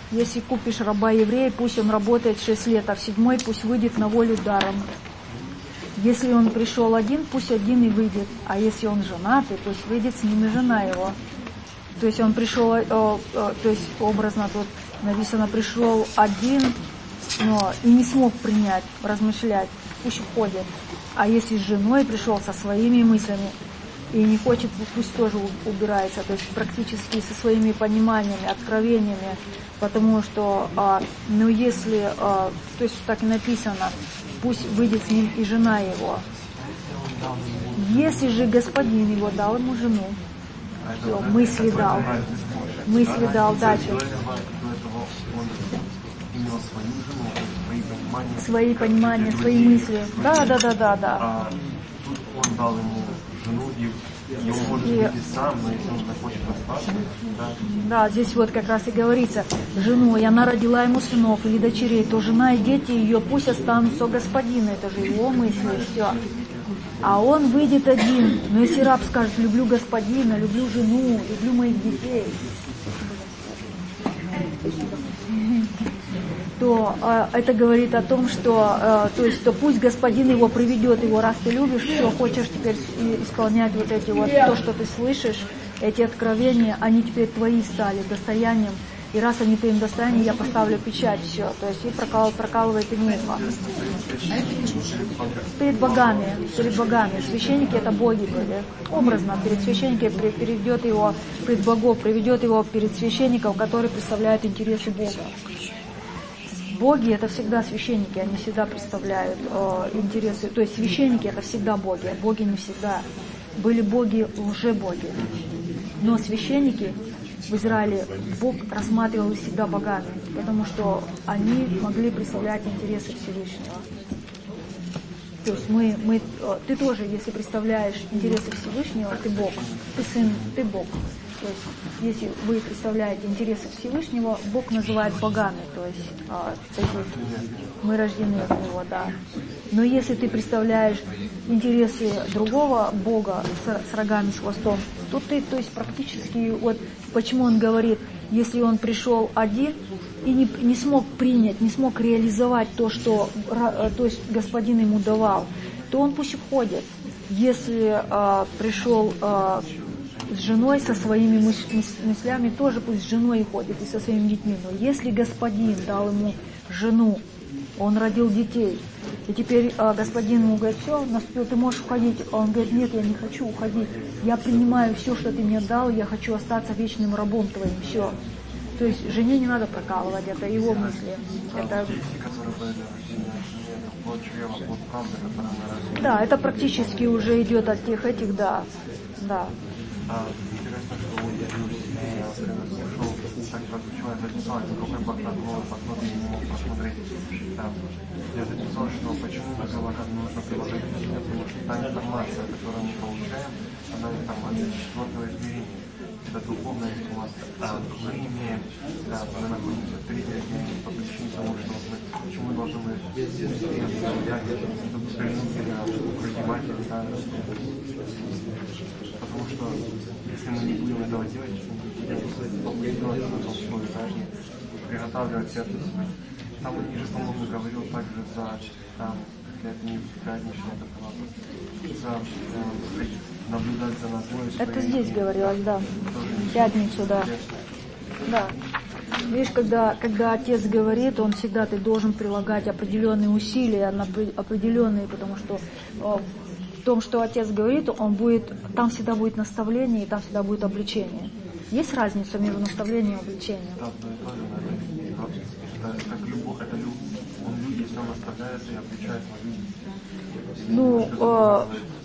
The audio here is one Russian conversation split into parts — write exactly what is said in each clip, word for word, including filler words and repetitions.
Если купишь раба еврея, пусть он работает шесть лет, а в седьмой пусть выйдет на волю даром. Если он пришел один, пусть один и выйдет. А если он женатый, пусть выйдет с ним и жена его. То есть он пришел, э, э, то есть образно тут написано, пришел один, но и не смог принять, размышлять, пусть уходит. А если с женой пришел со своими мыслями и не хочет, пусть тоже убирается, то есть практически со своими пониманиями, откровениями, потому что, э, ну если, э, то есть так и написано, пусть выйдет с ним и жена его. Если же господин его дал ему жену, все, мысли дал, мысли дал, дальше. Свои понимания, свои мысли. Да, да, да, да, да. Тут он дал ему жену, и его может быть и сам, но если он захочет остаться, да. Да, здесь вот как раз и говорится, жену, и она родила ему сынов или дочерей, то жена и дети ее пусть останутся у господина, это же его мысли, и все. А он выйдет один, но если раб скажет, люблю господина, люблю жену, люблю моих детей, то э, это говорит о том, что, э, то есть, то пусть господин его приведет его, раз ты любишь, все, хочешь теперь исполнять вот эти вот, то, что ты слышишь, эти откровения, они теперь твои стали достоянием, и раз они твоим достоянием, я поставлю печать, все, то есть и прокал, прокалывает имейло. Перед богами, перед богами, священники это боги были, образно, перед священником приведет его, перед богов, приведет его перед священником, который представляет интересы Бога. Боги это всегда священники, они всегда представляют э, интересы, то есть священники это всегда боги, боги не всегда. Были боги, лжебоги, но священники в Израиле Бог рассматривал их всегда богами, потому что они могли представлять интересы Всевышнего. То есть мы, мы, ты тоже, если представляешь интересы Всевышнего, ты Бог, ты сын, ты Бог. То есть, если вы представляете интересы Всевышнего, Бог называет богами, то есть а, мы рождены от Него, да. Но если ты представляешь интересы другого Бога с, с рогами, с хвостом, то ты, то есть практически, вот почему он говорит, если он пришел один и не, не смог принять, не смог реализовать то, что то есть господин ему давал, то он пусть уходит. Если а, пришел а, с женой, со своими мыслями, тоже пусть с женой ходит и со своими детьми. Но если господин дал ему жену, он родил детей, и теперь а, господин ему говорит, все, наступил, ты можешь уходить. А он говорит, нет, я не хочу уходить. Я принимаю все, что ты мне дал, я хочу остаться вечным рабом твоим, все. То есть жене не надо прокалывать, это его мысли. Это... Да, это практически уже идет от тех этих, да, да. А, интересно, что я слышал, так как человек записал, какой Бахтад мог посмотреть, не мог посмотреть. Там, я записал, что почему на приложение нужно приложить, потому что та информация, которую мы получаем, она информация четвертого измерения. Это духовная информация. А мы имеем, да, мы находимся в третьем измерении по причине того, что мы, почему мы должны быть предприниматели, да, потому что если мы не будем этого делать, мы будем попытаться на том слове, да, приготавливать сердце свое. Там ниже, по-моему, говорил также за, там, какая-то не пятничная такова, за э, наблюдать за надвоем. Это здесь говорилось, да. В пятницу, да. Да. Видишь, когда, когда отец говорит, он всегда, ты должен прилагать определенные усилия, определенные, потому что в том, что отец говорит, он будет, там всегда будет наставление, и там всегда будет обличение. Есть разница между наставлением и обличением? Да, это как любовь, это любовь. Он люди, если он наставляет и обличает на люди. Ну, э,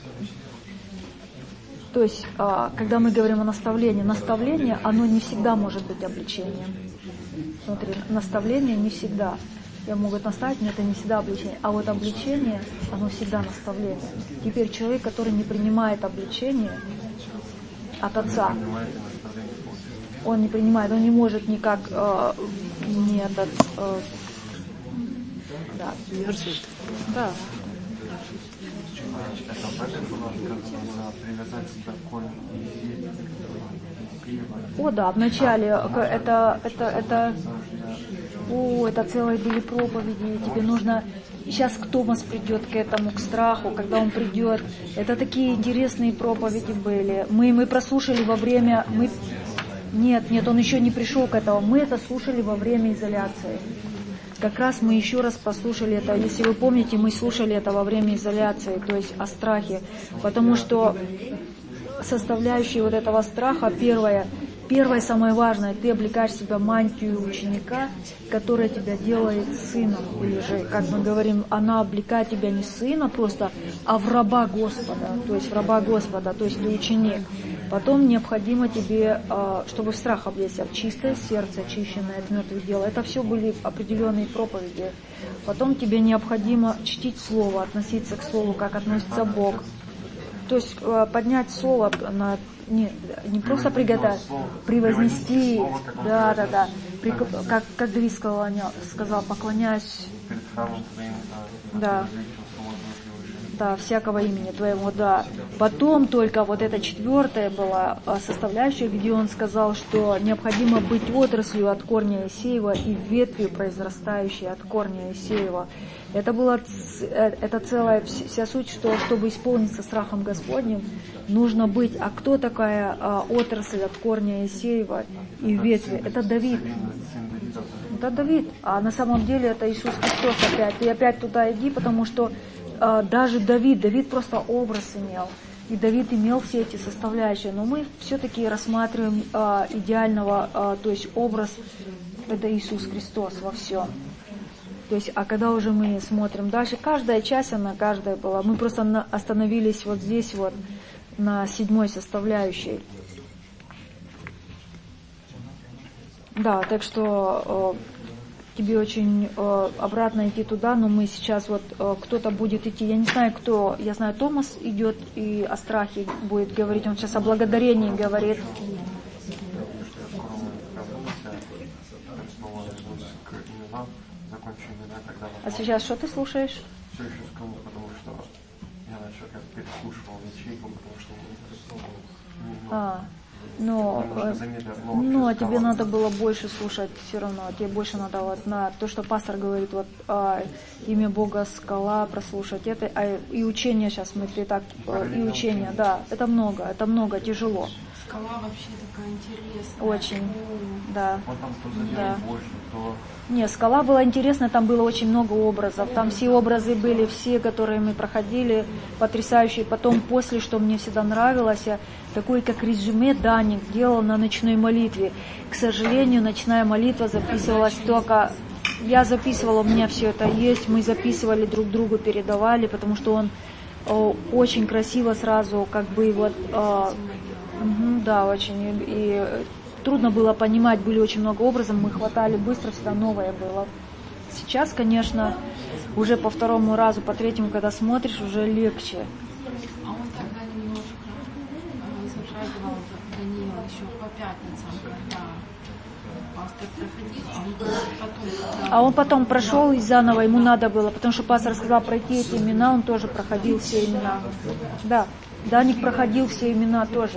то есть, э, когда мы говорим о наставлении, наставление, оно не всегда может быть обличением. Смотри, наставление не всегда. Я могу наставить, но это не всегда обличение. А вот обличение, оно всегда наставление. Теперь человек, который не принимает обличение от отца, он не принимает, он не может никак э, не этот... Э, да. Да. Это в этом было сказано, привязать себя к корню и О, да, вначале это, это, это, о, это целые были проповеди, тебе нужно, сейчас Томас придет к этому, к страху, когда он придет, это такие интересные проповеди были, мы, мы прослушали во время, мы, нет, нет, он еще не пришел к этому, мы это слушали во время изоляции. Как раз мы еще раз послушали это, если вы помните, мы слушали это во время изоляции, то есть о страхе, потому что составляющие вот этого страха, первое, первое самое важное, ты облекаешь в себя мантию ученика, которая тебя делает сыном, или же, как мы говорим, она облекает тебя не сына просто, а в раба Господа, то есть в раба Господа, то есть ты ученик. Потом необходимо тебе, чтобы в страх облечься, в чистое сердце, очищенное от мертвых дел. Это все были определенные проповеди. Потом тебе необходимо чтить Слово, относиться к Слову, как относится Бог. То есть поднять Слово, на, не, не просто приготовить, превознести, да, да, да. При, как, как Давид сказал, сказал, поклоняюсь, да. Да, всякого имени Твоего, да. Потом только вот эта четвертая была составляющая, где он сказал, что необходимо быть отраслью от корня Иисеева и ветвью, произрастающей от корня Иисеева. Это была это целая вся суть, что чтобы исполниться страхом Господним, нужно быть. А кто такая а, отрасль от корня Иисеева и ветви? Это Давид. Это Давид. А на самом деле это Иисус Христос опять. Ты опять туда иди, потому что даже Давид, Давид просто образ имел, и Давид имел все эти составляющие, но мы все-таки рассматриваем а, идеального, а, то есть образ, это Иисус Христос во всем. То есть, а когда уже мы смотрим дальше, каждая часть, она каждая была, мы просто на, остановились вот здесь вот, на седьмой составляющей. Да, так что тебе очень э, обратно идти туда, но мы сейчас вот э, кто-то будет идти, я не знаю кто, я знаю, Томас идет и о страхе будет говорить, он сейчас о благодарении говорит. А сейчас что ты слушаешь? Все еще скажу, потому что я начал как переслушивал ячейку, потому что не а. Но, ну, а тебе надо было больше слушать все равно, тебе больше надо вот на то, что пастор говорит, вот а, имя Бога скала, прослушать это, а и учение сейчас, смотри, так, и учение, да, это много, это много, тяжело. Скала вообще такая интересная. Очень, да. Вот там то задел да. больше, то... Не, скала была интересная, там было очень много образов, там все образы были, все, которые мы проходили, потрясающие. Потом, после, что мне всегда нравилось, я такой, как резюме, Даник делал на ночной молитве. К сожалению, ночная молитва записывалась только... Я записывала, у меня все это есть, мы записывали, друг другу передавали, потому что он о, очень красиво сразу, как бы, вот... О, угу, да, очень, и... и трудно было понимать, были очень много образов, мы хватали быстро, всегда новое было. Сейчас, конечно, уже по второму разу, по третьему, когда смотришь, уже легче. А он тогда немножко затрагивал Даниила еще по пятницам, когда пастор проходил, а он потом... Когда... А он потом прошел и заново ему надо было, потому что пастор сказал пройти эти имена, он тоже проходил все имена. Да, Даник проходил все имена тоже.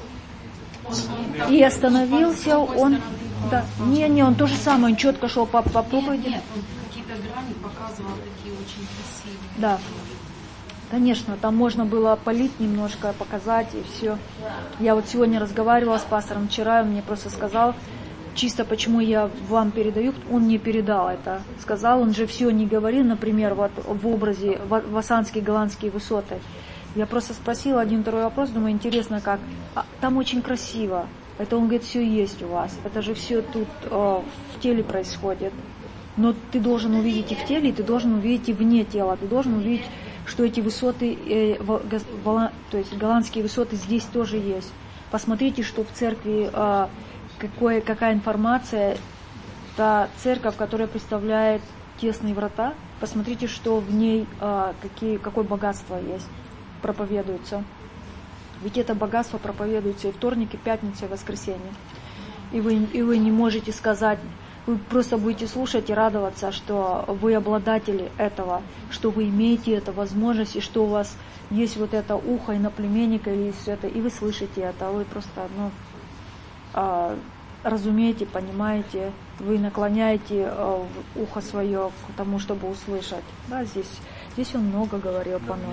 И остановился он, да, не, не, он то же самое, он четко шел по, по проповеди. Нет, он какие-то грани показывал такие очень красивые. Да, конечно, там можно было полить немножко, показать и все. Я вот сегодня разговаривала с пастором вчера, он мне просто сказал, чисто почему я вам передаю, он мне передал это. Сказал, он же все не говорил, например, вот в образе Васанские голландские высоты. Я просто спросила один второй вопрос, думаю, интересно как. А, там очень красиво. Это он говорит, все есть у вас. Это же все тут э, в теле происходит. Но ты должен увидеть и в теле, и ты должен увидеть и вне тела. Ты должен увидеть, что эти высоты, э, в, в, то есть голландские высоты здесь тоже есть. Посмотрите, что в церкви, э, какое, какая информация. Та церковь, которая представляет тесные врата. Посмотрите, что в ней, э, какие, какое богатство есть. Проповедуется. Ведь это богатство проповедуется и вторник, и пятница, и воскресенье. И вы, и вы не можете сказать, вы просто будете слушать и радоваться, что вы обладатели этого, что вы имеете эту возможность, и что у вас есть вот это ухо иноплеменника, или все это, и вы слышите это, вы просто, ну, а, разумеете, понимаете, вы наклоняете а, ухо свое к тому, чтобы услышать. Да, здесь, здесь он много говорил по Ноаху.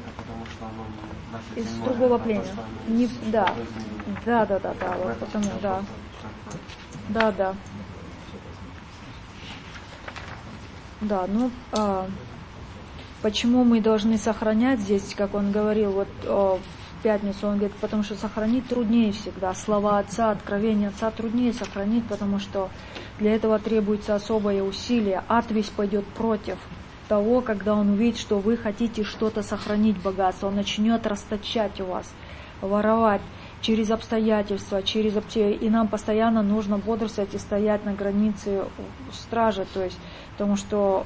Из другого племени. Не, да. да, да, да, да, вот потому, да. Да, да. Да, ну, а, почему мы должны сохранять здесь, как он говорил, вот а, в пятницу, он говорит, потому что сохранить труднее всегда. Слова Отца, откровения Отца труднее сохранить, потому что для этого требуется особое усилие. Ад весь пойдет против того, когда он увидит, что вы хотите что-то сохранить, богатство. Он начнет расточать у вас, воровать через обстоятельства, через обстоятельства. И нам постоянно нужно бодрствовать и стоять на границе стражи, то есть, потому что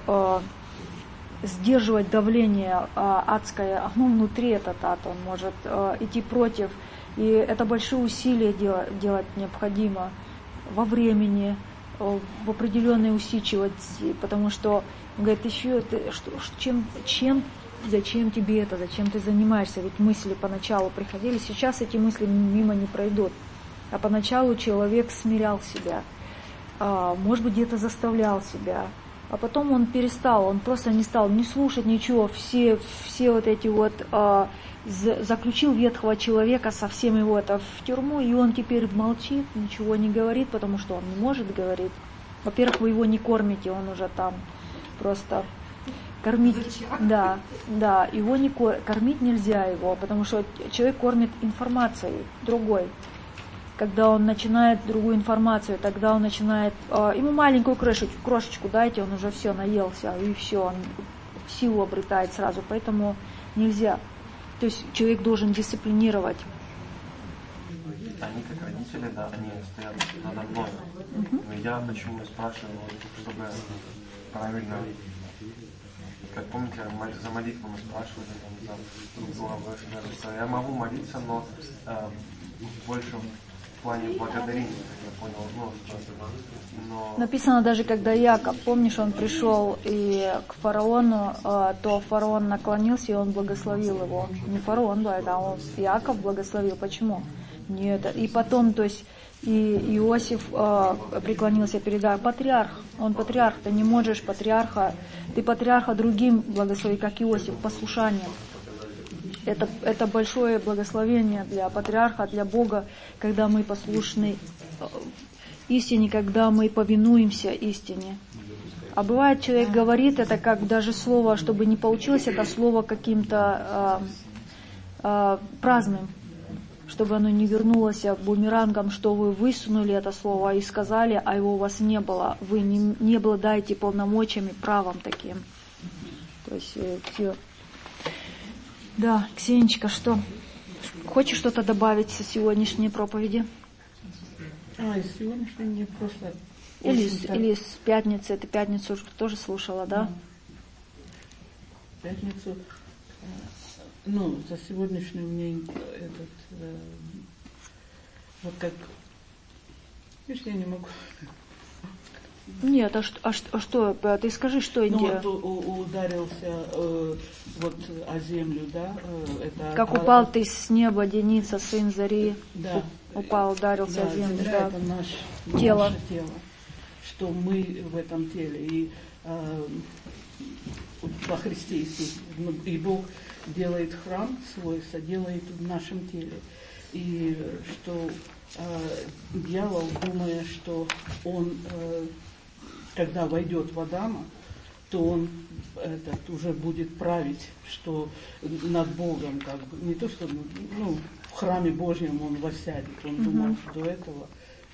э, сдерживать давление э, адское, ну, внутри этот ад, он может э, идти против. И это большие усилия делать, делать необходимо во времени, э, в определенной усидчивости, потому что, он говорит, еще ты, что, чем, чем зачем тебе это, зачем ты занимаешься, ведь мысли поначалу приходили, сейчас эти мысли мимо не пройдут, а поначалу человек смирял себя, а, может быть, где-то заставлял себя, а потом он перестал, он просто не стал не слушать ничего, все, все вот эти вот, а, з, заключил ветхого человека, совсем его это в тюрьму, и он теперь молчит, ничего не говорит, потому что он не может говорить. Во-первых, вы его не кормите, он уже там просто... Кормить, да, да, его не кор... кормить нельзя его, потому что человек кормит информацией другой. Когда он начинает другую информацию, тогда он начинает, э, ему маленькую крошечку, крошечку дайте, он уже все наелся, и все, он силу обретает сразу, поэтому нельзя. То есть человек должен дисциплинировать. Они как родители, да, они стоят надо мной. Uh-huh. Но я почему спрашиваю, чтобы правильно... Как помните, за молитву мы спрашивали, там, за друг друга, я могу молиться, но э, больше в плане благодарения, я понял, ну, но... Написано даже, когда Яков, помнишь, он пришел и к фараону, э, то фараон наклонился, и он благословил его. Не фараон, да, это он, Яков благословил. Почему? Нет, и потом, то есть, и Иосиф э, преклонился перед патриарх. Он патриарх, ты не можешь патриарха, ты патриарха другим благослови, как Иосиф, послушанием. Это, это большое благословение для патриарха, для Бога, когда мы послушны истине, когда мы повинуемся истине. А бывает, человек говорит это как даже слово, чтобы не получилось это слово каким-то э, э, праздным, чтобы оно не вернулось бумерангом, что вы высунули это слово и сказали, а его у вас не было. Вы не, не обладаете полномочиями, правом таким. То есть э, все. Да, Ксенечка, что? Хочешь что-то добавить со сегодняшней проповеди? А, из сегодняшней мне просто... Или, или с пятницы, ты пятницу тоже слушала, да? Пятницу... Ну, за сегодняшний у меня этот, э, вот как, видишь, я не могу. Нет, а что, а что, а что ты скажи, что ну, Индия? Вот у, ударился э, вот о землю, да? Э, это как от, упал ты с неба, Деница, сын Зари, да, упал, ударился да, о землю, земля, да. Это наш, тело. наше тело, что мы в этом теле, и э, во Христе Иисусе, и Бог делает храм свой, соделает в нашем теле. И что э, дьявол, думая, что он, э, когда войдет в Адама, то он этот, уже будет править, что над Богом, как бы, не то, что ну, в храме Божьем он воссядет. Он mm-hmm. думал, что до этого.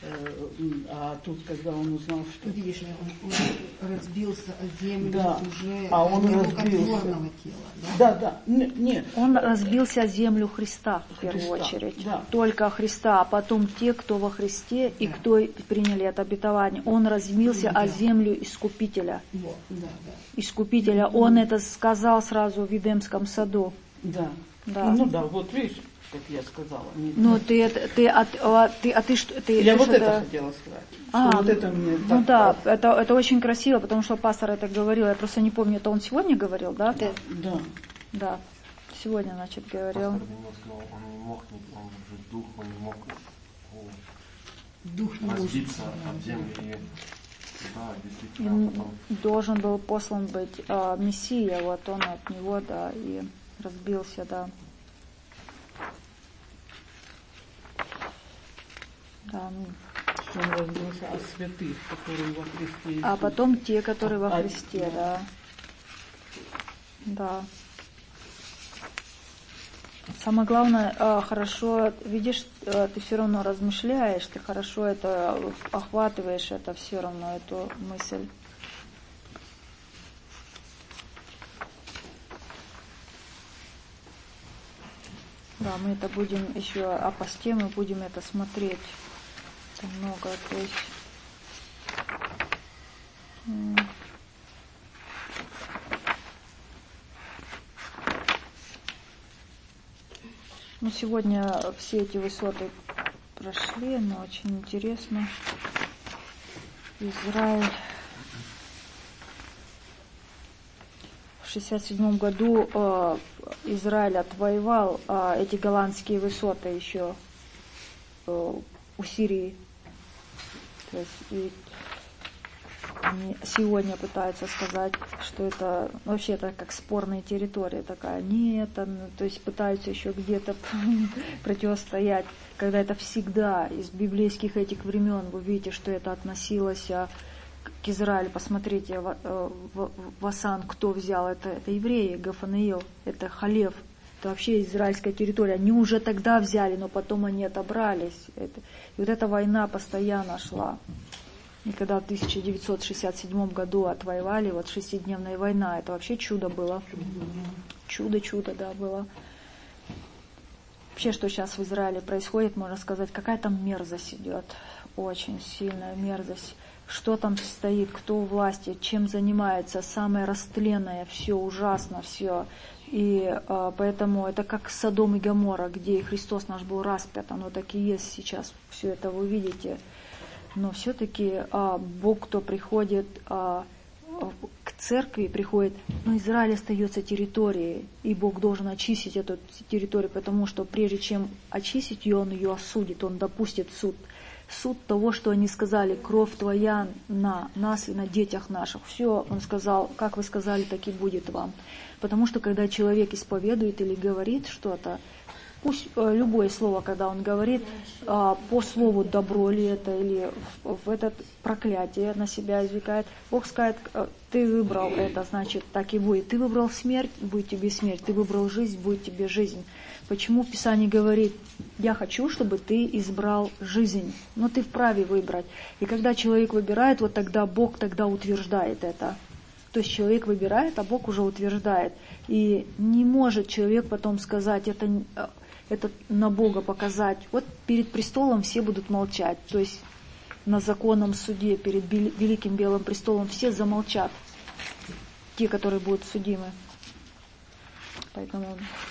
А тут, когда он узнал, что... Видишь, он, он разбился о землю, да. уже а он разбился. Тела, да? да, да, нет. Он разбился о землю Христа, в первую Христа, очередь. Да. Только Христа, а потом те, кто во Христе и да. кто приняли это обетование. Он разбился да. о землю Искупителя. Да. Да, да. Искупителя. Он это сказал сразу в Эдемском саду. Да. Да. Ну да, вот видишь, как я сказала. Не, ну ты, ты, а, а, ты, а ты что? Ты, я ты вот что-то... это хотела сказать. А, вот это мне ну так да, так. это, это очень красиво, потому что пастор это говорил. Я просто не помню, это он сегодня говорил, да? Ты? Да. Да. Сегодня, значит, говорил. Пастор Данил сказал, он не мог, он же дух, он не мог Дух не может. разбиться от земли и да, действительно потом. Должен был послан быть э, Мессия, вот он от него, да, и разбился, да. Да. Он разбился от святых, которые во Христе Иисусе. А потом те, которые во А, Христе, да. Да. Самое главное, э, хорошо, видишь, э, ты все равно размышляешь, ты хорошо это охватываешь, это все равно, эту мысль. Да, мы это будем еще о посте, мы будем это смотреть. Это много, то есть... м. Ну, сегодня все эти высоты прошли, но очень интересно. Израиль. В шестьдесят седьмом году э, Израиль отвоевал э, эти голландские высоты еще э, у Сирии. То есть и они сегодня пытаются сказать, что это вообще это как спорная территория такая. Нет, ну, то есть пытаются еще где-то противостоять, когда это всегда из библейских этих времен. Вы видите, что это относилось к Израилю. Посмотрите, Васан, кто взял это? Это евреи, Гафанаил, это Халев. Это вообще израильская территория. Они уже тогда взяли, но потом они отобрались. Это, и вот эта война постоянно шла. И когда в тысяча девятьсот шестьдесят седьмом году отвоевали, вот шестидневная война, это вообще чудо было. Чудо-чудо, да, было. Вообще, что сейчас в Израиле происходит, можно сказать, какая там мерзость идет. Очень сильная мерзость. Что там стоит, кто у власти, чем занимается, самое растленное, все ужасно, все. И э, поэтому это как Содом и Гоморра, где Христос наш был распят, оно так и есть сейчас. Все это вы видите. Но все-таки а, Бог, кто приходит а, к церкви, приходит, но Израиль остается территорией, и Бог должен очистить эту территорию, потому что прежде чем очистить ее, Он ее осудит, Он допустит суд. Суд того, что они сказали, кровь Твоя на нас и на детях наших. Все, Он сказал, как вы сказали, так и будет вам. Потому что когда человек исповедует или говорит что-то, пусть э, любое слово, когда он говорит, э, по слову добро ли это, или в, в этот проклятие на себя извлекает, Бог скажет, э, ты выбрал это, значит, так и будет. Ты выбрал смерть, будет тебе смерть. Ты выбрал жизнь, будет тебе жизнь. Почему в Писании говорит, я хочу, чтобы ты избрал жизнь, но ты вправе выбрать. И когда человек выбирает, вот тогда Бог тогда утверждает это. То есть человек выбирает, а Бог уже утверждает. И не может человек потом сказать, это... это на Бога показать. Вот перед престолом все будут молчать. То есть на законном суде перед великим белым престолом все замолчат. Те, которые будут судимы. Поэтому...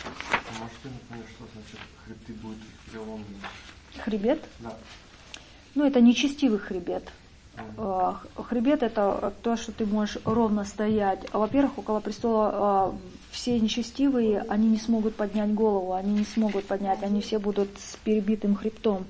А можете напомнить, что значит хребты будут переломаны? Хребет? Да. Ну, это нечестивый хребет. Mm. Хребет — это то, что ты можешь ровно стоять. Во-первых, около престола все нечестивые, они не смогут поднять голову, они не смогут поднять, они все будут с перебитым хребтом.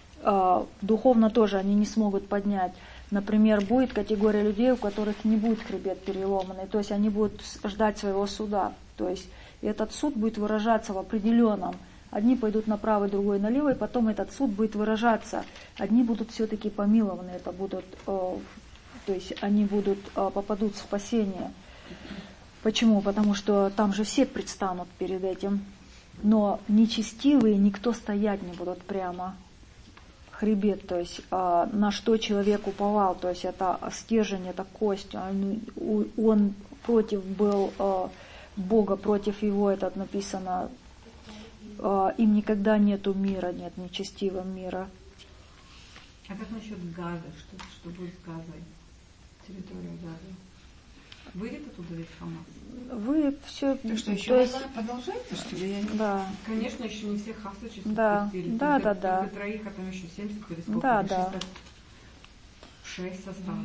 Духовно тоже они не смогут поднять. Например, будет категория людей, у которых не будет хребет переломанный, то есть они будут ждать своего суда. То есть этот суд будет выражаться в определенном. Одни пойдут направо, другой налево, и потом этот суд будет выражаться. Одни будут все-таки помилованы, это будут, то есть они будут, попадут в спасение. Почему? Потому что там же все предстанут перед этим. Но нечестивые никто стоять не будут прямо. Хребет, то есть на что человек уповал, то есть это стержень, это кость. Он против был Бога, против его, это написано. Им никогда нету мира, нет нечестивого мира. А как насчет Газа? Что, что будет с Газой? Территория Газа? Выйдет оттуда ведь Хамас? Вы все... Так что, еще то есть... продолжается, что ли? Я... Да. Конечно, еще не все хасычи да. спустили. Да, только, да, да. только троих, а там еще семьдесят или сколько? Да, да. Шесть осталось.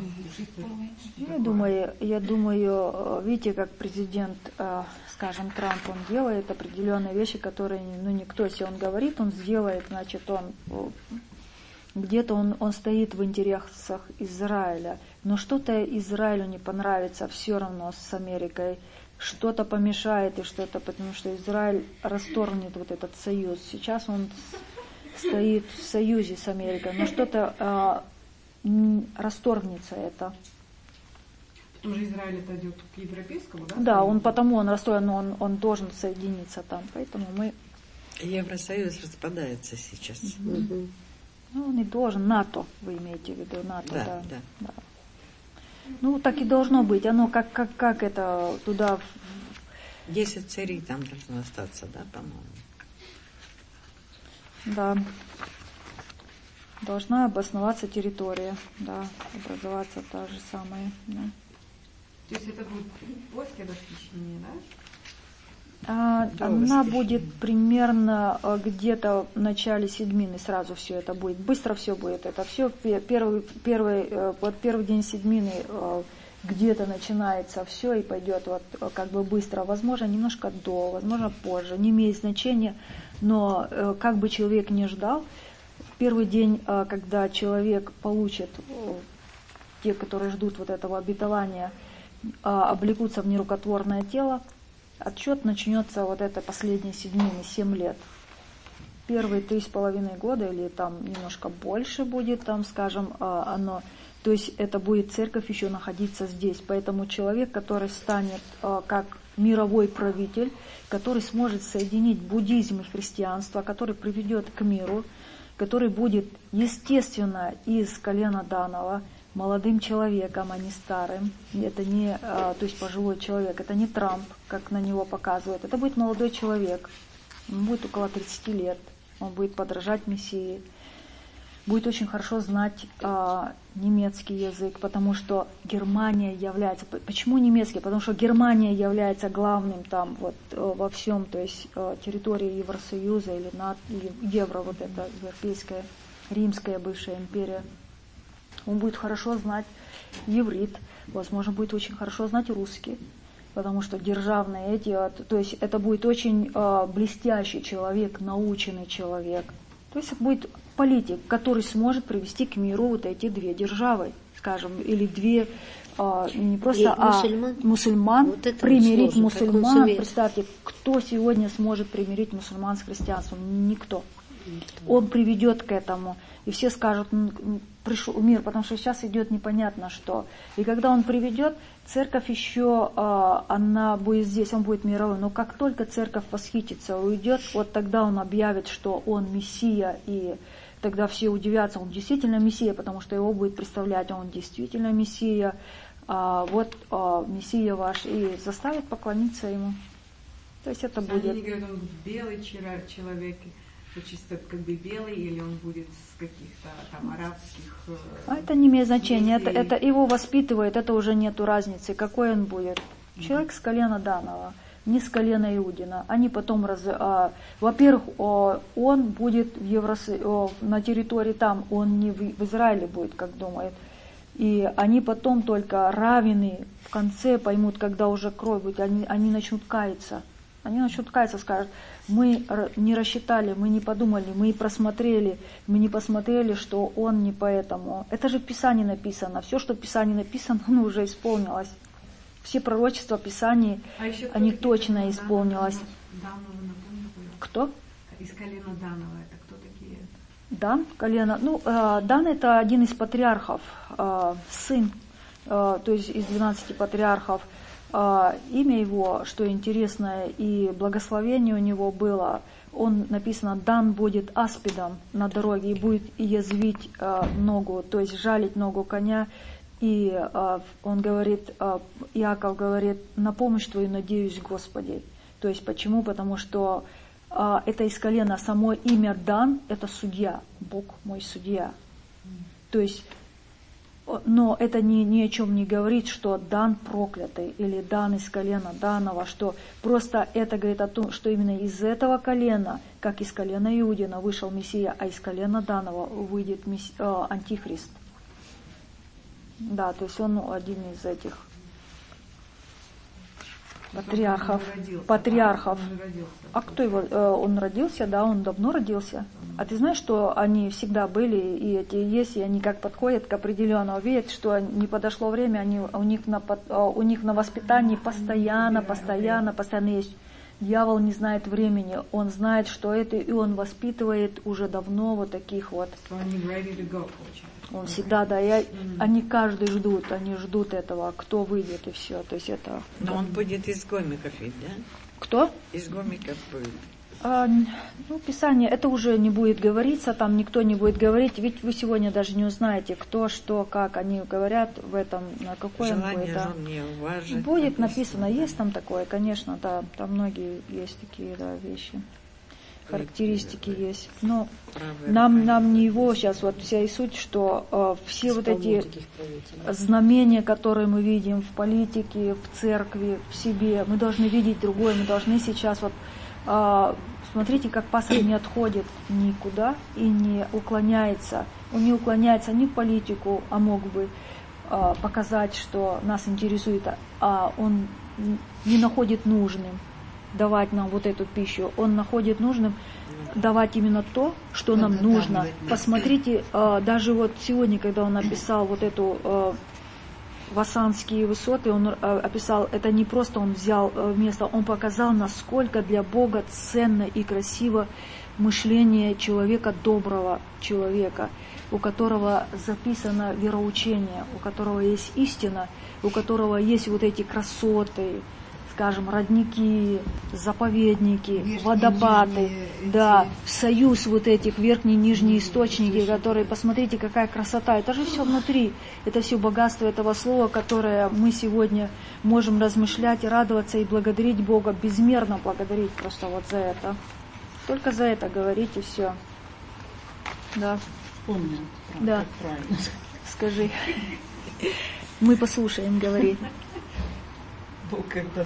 Я думаю, я думаю, видите, как президент, скажем, Трамп, он делает определенные вещи, которые, ну, никто, если он говорит, он сделает, значит, он где-то он, он стоит в интересах Израиля, но что-то Израилю не понравится все равно с Америкой, что-то помешает и что-то, потому что Израиль расторгнет вот этот союз. Сейчас он стоит в союзе с Америкой, но что-то э, расторгнется это. Потому что Израиль это идет к европейскому, да? Да, он потому он расстроен, но он, он должен соединиться там, поэтому мы... Евросоюз распадается сейчас. Угу. Угу. Ну, он и должен, НАТО, вы имеете в виду, НАТО, да. да. да. да. Ну, так и должно быть, оно как, как, как это туда... Десять царей там должно остаться, да, по-моему? Да. Должна обосноваться территория, да, образоваться та же самая, да. То есть это будет после восхищения, да? А, она будет примерно где-то в начале седьмины, сразу все это будет, быстро все будет, это все первый, первый, вот первый день седьмины где-то начинается все и пойдет вот как бы быстро, возможно немножко до, возможно позже, не имеет значения, но как бы человек не ждал, в первый день, когда человек получит, те, которые ждут вот этого обетования, облекутся в нерукотворное тело, отчет начнется вот это последние седьмины, семь лет. Первые три с половиной года или там немножко больше будет, там, скажем, оно, то есть это будет церковь еще находиться здесь. Поэтому человек, который станет как мировой правитель, который сможет соединить буддизм и христианство, который приведет к миру, который будет, естественно, из колена Данова, молодым человеком, а не старым. Это не, то есть пожилой человек, это не Трамп, как на него показывают. Это будет молодой человек. Он будет около тридцати лет. Он будет подражать Мессии. Будет очень хорошо знать а, немецкий язык, потому что Германия является... Почему немецкий? Потому что Германия является главным там вот во всем, то есть территории Евросоюза или, НАТО, или Евро, вот это европейская, римская бывшая империя. Он будет хорошо знать иврит, возможно, будет очень хорошо знать русский, потому что державные эти, то есть это будет очень э, блестящий человек, наученный человек. То есть это будет политик, который сможет привести к миру вот эти две державы, скажем, или две, э, не просто, и а мусульман, мусульман вот примирить сложно, мусульман. Представьте, кто сегодня сможет примирить мусульман с христианством? Никто. Он приведет к этому. И все скажут, пришел мир, потому что сейчас идет непонятно что. И когда он приведет, церковь еще, она будет здесь, он будет мировой. Но как только церковь восхитится, уйдет, вот тогда он объявит, что он Мессия, и тогда все удивятся, он действительно Мессия, потому что его будет представлять, он действительно Мессия, вот Мессия ваш, и заставит поклониться ему. То есть это будет... Они не говорят, он белый человек, чисто как бы белый, или он будет с каких-то там арабских... А это не имеет значения, это, это его воспитывает, это уже нету разницы, какой он будет. Человек с колена Данова, не с колена Иудина. Они потом, раз, а, во-первых, о, он будет в Евросо... о, на территории там, он не в, в Израиле будет, как думает. И они потом только раввины в конце поймут, когда уже кровь будет, они, они начнут каяться. Они начнут каяться, скажут, мы не рассчитали, мы не подумали, мы и просмотрели, мы не посмотрели, что он не поэтому. Это же в Писании написано. Все, что в Писании написано, оно уже исполнилось. Все пророчества Писаний, а они точно исполнилось. Кто? Из колена Данова. Это кто такие? Дан, колено. Ну, Дан это один из патриархов, сын, то есть из двенадцати патриархов. Имя его, что интересно, и благословение у него было, он написано, Дан будет аспидом на дороге и будет язвить ногу, то есть жалить ногу коня. И он говорит, Иаков говорит, на помощь твою надеюсь, Господи. То есть почему? Потому что это из колена, само имя Дан, это судья, Бог мой судья. То есть но это ни, ни о чем не говорит, что Дан проклятый или Дан из колена Данова, что просто это говорит о том, что именно из этого колена, как из колена Иудина вышел Мессия, а из колена Данова выйдет месси, э, Антихрист. Да, то есть он один из этих патриархов. Он родился, патриархов. Он родился. А кто его? Э, он родился, да, он давно родился. А ты знаешь, что они всегда были, и эти есть, и они как подходят к определенному, видят, что не подошло время, они, у, них на, у них на воспитании постоянно, постоянно, постоянно есть. Дьявол не знает времени, он знает, что это, и он воспитывает уже давно вот таких вот. Он всегда, да, и они каждый ждут, они ждут этого, кто выйдет, и все. То есть это. Но да. Он будет из гомиков, ведь, да? Кто? Из гомиков будет. А, ну, Писание, это уже не будет говориться, там никто не будет говорить, ведь вы сегодня даже не узнаете, кто, что, как они говорят в этом, на какое желание да. жен не уважить. Будет написано, есть там такое, конечно, да, там многие есть такие, да, вещи, характеристики и, есть, но правая нам, рука. нам не его сейчас, вот вся и суть, что э, все вот эти знамения, которые мы видим в политике, в церкви, в себе, мы должны видеть другое, мы должны сейчас вот смотрите, как пастор не отходит никуда и не уклоняется. Он не уклоняется ни в политику, а мог бы показать, что нас интересует, а он не находит нужным давать нам вот эту пищу. Он находит нужным давать именно то, что нам нужно. Посмотрите, даже вот сегодня, когда он написал вот эту Васанские высоты, он описал, это не просто он взял место, он показал, насколько для Бога ценно и красиво мышление человека, доброго человека, у которого записано вероучение, у которого есть истина, у которого есть вот эти красоты, скажем, родники, заповедники, верхние, водопады, нижние, да, эти... союз вот этих верхние, нижние источники, которые, посмотрите, какая красота, это же все внутри, это все богатство этого слова, которое мы сегодня можем размышлять и радоваться и благодарить Бога, безмерно благодарить просто вот за это. Только за это говорить и все. Да. Помню. Да. Правильно. Скажи. Мы послушаем говорить. Бог когда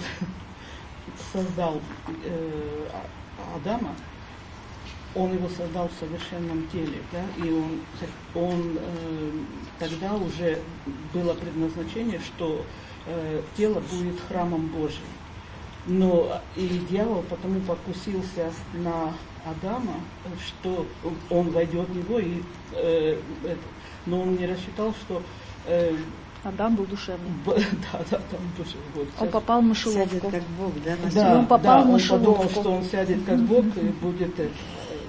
создал э, Адама, он его создал в совершенном теле, да, и он, он э, тогда уже было предназначение, что э, тело будет храмом Божьим. Но и дьявол потому покусился на Адама, что он войдет в него, и, э, это, но он не рассчитал, что э, Адам был душевный. Да, да, там душевный. Вот, он попал в мышеловку. Сядет как Бог, да? На да, он попал да, в он мышеловку. подумал, что он сядет как Бог и будет это.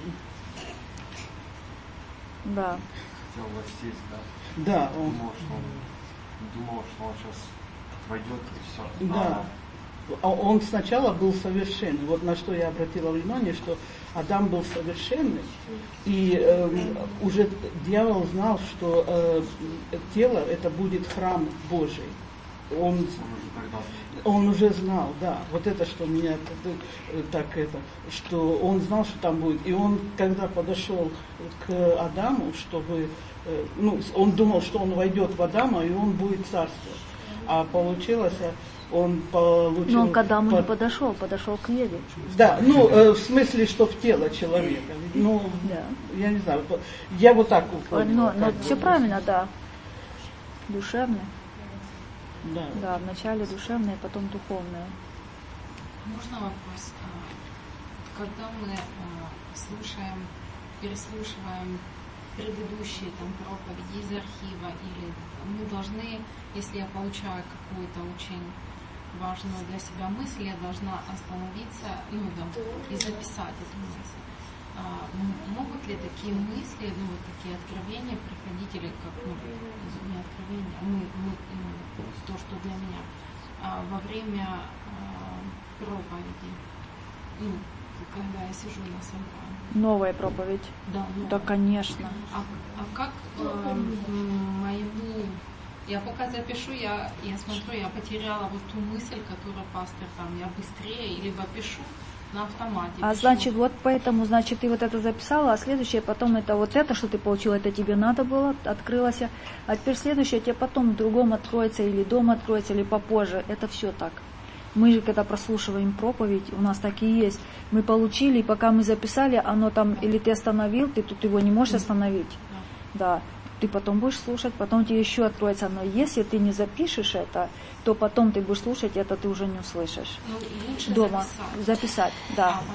Да. Хотел властить, да? Да, он думал, что он, думал, что он сейчас войдет и все. Да. А он сначала был совершенный. Вот на что я обратила внимание, что Адам был совершенный, и э, уже дьявол знал, что э, тело это будет храм Божий. Он, он уже знал, да. Вот это, что меня так это, что он знал, что там будет. И он, когда подошел к Адаму, чтобы, э, ну, он думал, что он войдет в Адама, и он будет царствовать. А получилось, он получил... Но он к Адаму по... не подошел, подошел к Еве. Да, ну, э, в смысле, что в тело человека. Ну, да. Я не знаю, я вот так упомнила. Но, но все правильно, да. Душевное. Да. Да, вначале душевное, потом духовное. Можно вопрос? Когда мы слушаем, переслушиваем предыдущие там проповеди из архива, или мы должны, если я получаю какое-то очень важную для себя мысль, я должна остановиться, ну, да, и записать эту мысль. А, могут ли такие мысли, ну, вот такие откровения приходить, или как, ну, не откровения, мы, мы, то, что для меня, а, во время а, проповеди, ну, когда я сижу на собрании. Новая проповедь. Да, новая. Да, конечно. А, а как э, моему... Я пока запишу, я, я смотрю, я потеряла вот ту мысль, которую пастор там, я быстрее, либо пишу на автомате. А пишу. значит, вот поэтому, значит, ты вот это записала, а следующее потом это вот это, что ты получила, это тебе надо было, открылось. А теперь следующее тебе потом в другом откроется, или дома откроется, или попозже. Это все так. Мы же, когда прослушиваем проповедь, у нас так и есть. Мы получили, и пока мы записали, оно там, или ты остановил, ты тут его не можешь остановить. Да. Ты потом будешь слушать, потом тебе еще откроется. Но если ты не запишешь это, то потом ты будешь слушать, это ты уже не услышишь. Ну, лучше дома записать. записать, да.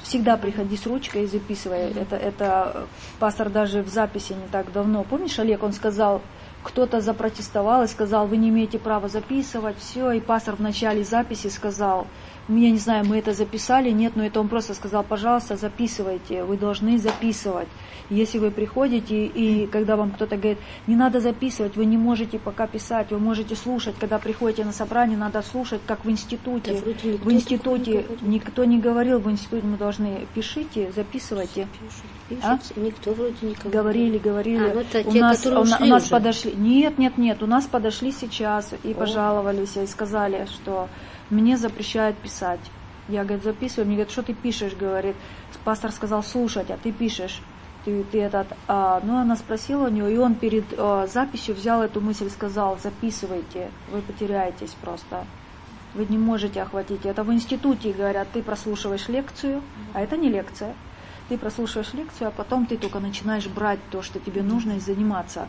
всегда приходи с ручкой и записывай. Это, это пастор даже в записи не так давно. Помнишь, Олег, он сказал, кто-то запротестовал и сказал, вы не имеете права записывать, все. И пастор в начале записи сказал, я не знаю, мы это записали, нет, но это он просто сказал, пожалуйста, записывайте, вы должны записывать. Если вы приходите, и когда вам кто-то говорит, не надо записывать, вы не можете пока писать, вы можете слушать, когда приходите на собрание, надо слушать, как в институте. Да, вроде в институте никто не говорил, в институте мы должны, пишите, записывайте. Пишите, А? Никто вроде никого. Говорили, говорили. А, ну, это у те, нас, которые у, ушли у нас уже. подошли. Нет, нет, нет, у нас подошли сейчас и О. пожаловались, и сказали, что мне запрещают писать. Я, говорит, записываю. Мне говорит, что ты пишешь, говорит. Пастор сказал слушать, а ты пишешь. Ты, ты этот, а, ну, она спросила у него, и он перед а, записью взял эту мысль, сказал, записывайте, вы потеряетесь просто. Вы не можете охватить. Это в институте говорят, ты прослушиваешь лекцию, а это не лекция. Ты прослушиваешь лекцию, а потом ты только начинаешь брать то, что тебе нужно, и заниматься.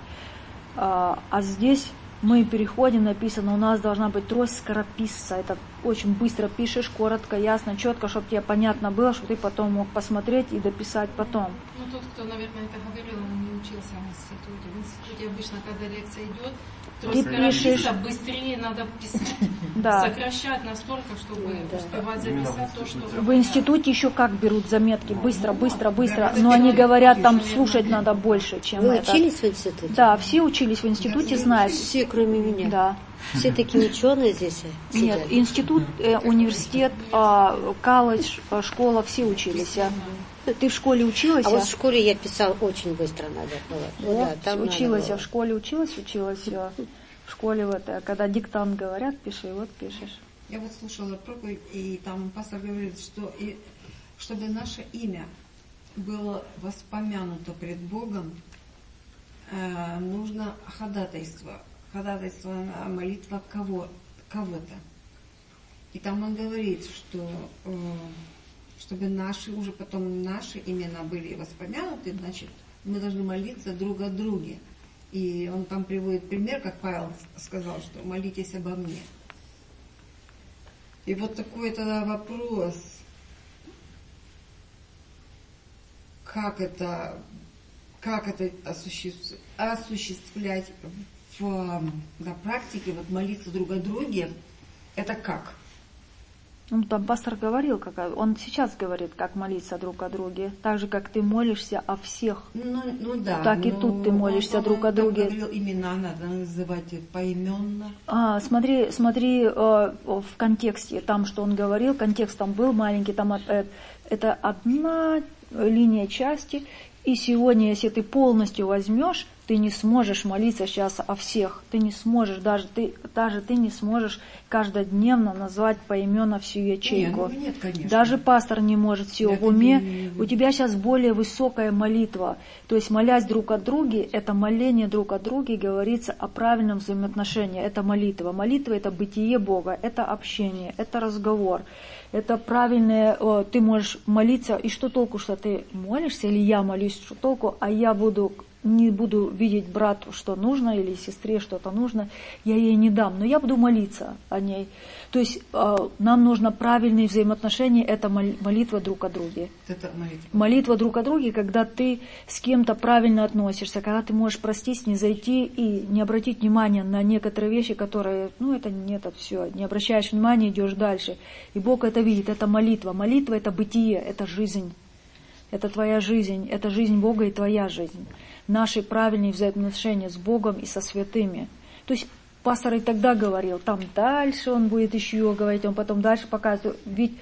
А, а здесь мы переходим, написано, у нас должна быть трость скорописца. Это очень быстро пишешь, коротко, ясно, четко, чтобы тебе понятно было, чтобы ты потом мог посмотреть и дописать потом. Ну, тот, кто, наверное, это говорил, он не учился в институте. В институте обычно, когда лекция идет, трость скорописца, быстрее надо писать, да. сокращать настолько, чтобы да. успевать записать то, что... В институте еще как берут заметки, быстро, быстро, быстро, но они говорят, там слушать надо больше, чем Вы это. Вы учились в институте? Да, все учились в институте, знают. Все, кроме меня? Да. Все такие ученые здесь сидят? Нет, институт, э, университет, э, колледж, э, школа, все учились. Ты в школе училась? А вот в школе я писала очень быстро надо было. Вот, да, там училась, надо было. а в школе училась, училась. В школе вот, когда диктант говорят, пиши, вот пишешь. Я вот слушала проповедь, и там пастор говорит, что и, чтобы наше имя было воспомянуто пред Богом, э, нужно ходатайство. Ходатайство, молитва кого, кого-то. И там он говорит, что э, чтобы наши, уже потом наши имена были воспомянуты, значит, мы должны молиться друг о друге. И он там приводит пример, как Павел сказал, что молитесь обо мне. И вот такой тогда вопрос, как это, как это осуществ, осуществлять в, на практике, вот молиться друг о друге, это как? Ну, там пастор говорил, как, он сейчас говорит, как молиться друг о друге. Так же, как ты молишься о всех, ну, ну, да, так и тут ты молишься он, друг он, о друге. Он говорил, имена надо называть поименно. А, смотри, смотри э, в контексте, там, что он говорил, контекст там был маленький, там э, это одна линия части, и сегодня, если ты полностью возьмешь, ты не сможешь молиться сейчас о всех. Ты не сможешь, даже ты, даже ты не сможешь каждодневно назвать поименно всю ячейку. Нет, ну, нет, конечно. Даже пастор не может все Я в уме. не... У тебя сейчас более высокая молитва. То есть, молясь друг о друге, это моление друг о друге, говорится о правильном взаимоотношении. Это молитва. Молитва — это бытие Бога, это общение, это разговор. Это правильное, о, ты можешь молиться, и что толку, что ты молишься, или я молюсь, что толку, а я буду, не буду видеть брату, что нужно, или сестре что-то нужно, я ей не дам, но я буду молиться о ней. То есть э, нам нужно правильные взаимоотношения, это молитва друг о друге. Это молитва. Молитва друг о друге, когда ты с кем-то правильно относишься, когда ты можешь простить, не зайти и не обратить внимания на некоторые вещи, которые, ну это не это все, не обращаешь внимания, идешь дальше. И Бог это видит, это молитва. Молитва — это бытие, это жизнь. Это твоя жизнь, это жизнь Бога и твоя жизнь. Наши правильные взаимоотношения с Богом и со святыми. То есть пастор и тогда говорил, там дальше он будет еще говорить, он потом дальше показывает. Ведь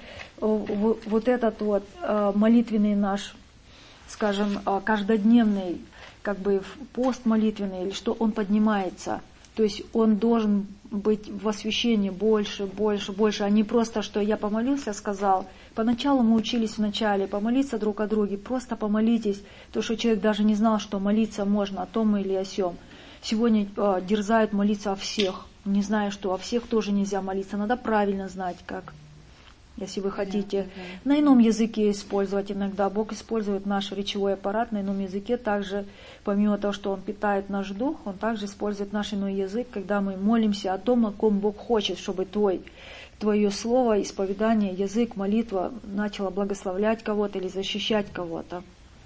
вот этот вот молитвенный наш, скажем, каждодневный, как бы пост молитвенный, или что, он поднимается. То есть он должен быть в освящении больше, больше, больше, а не просто, что я помолился, сказал. Поначалу мы учились вначале помолиться друг о друге, просто помолитесь, то что человек даже не знал, что молиться можно о том или о сём. Сегодня э, дерзают молиться о всех, не зная, что о всех тоже нельзя молиться, надо правильно знать, как. если вы хотите. На ином языке использовать иногда. Бог использует наш речевой аппарат на ином языке. Также, помимо того, что Он питает наш дух, Он также использует наш иной язык, когда мы молимся о том, о ком Бог хочет, чтобы твой, твое слово, исповедание, язык, молитва начало благословлять кого-то или защищать кого-то.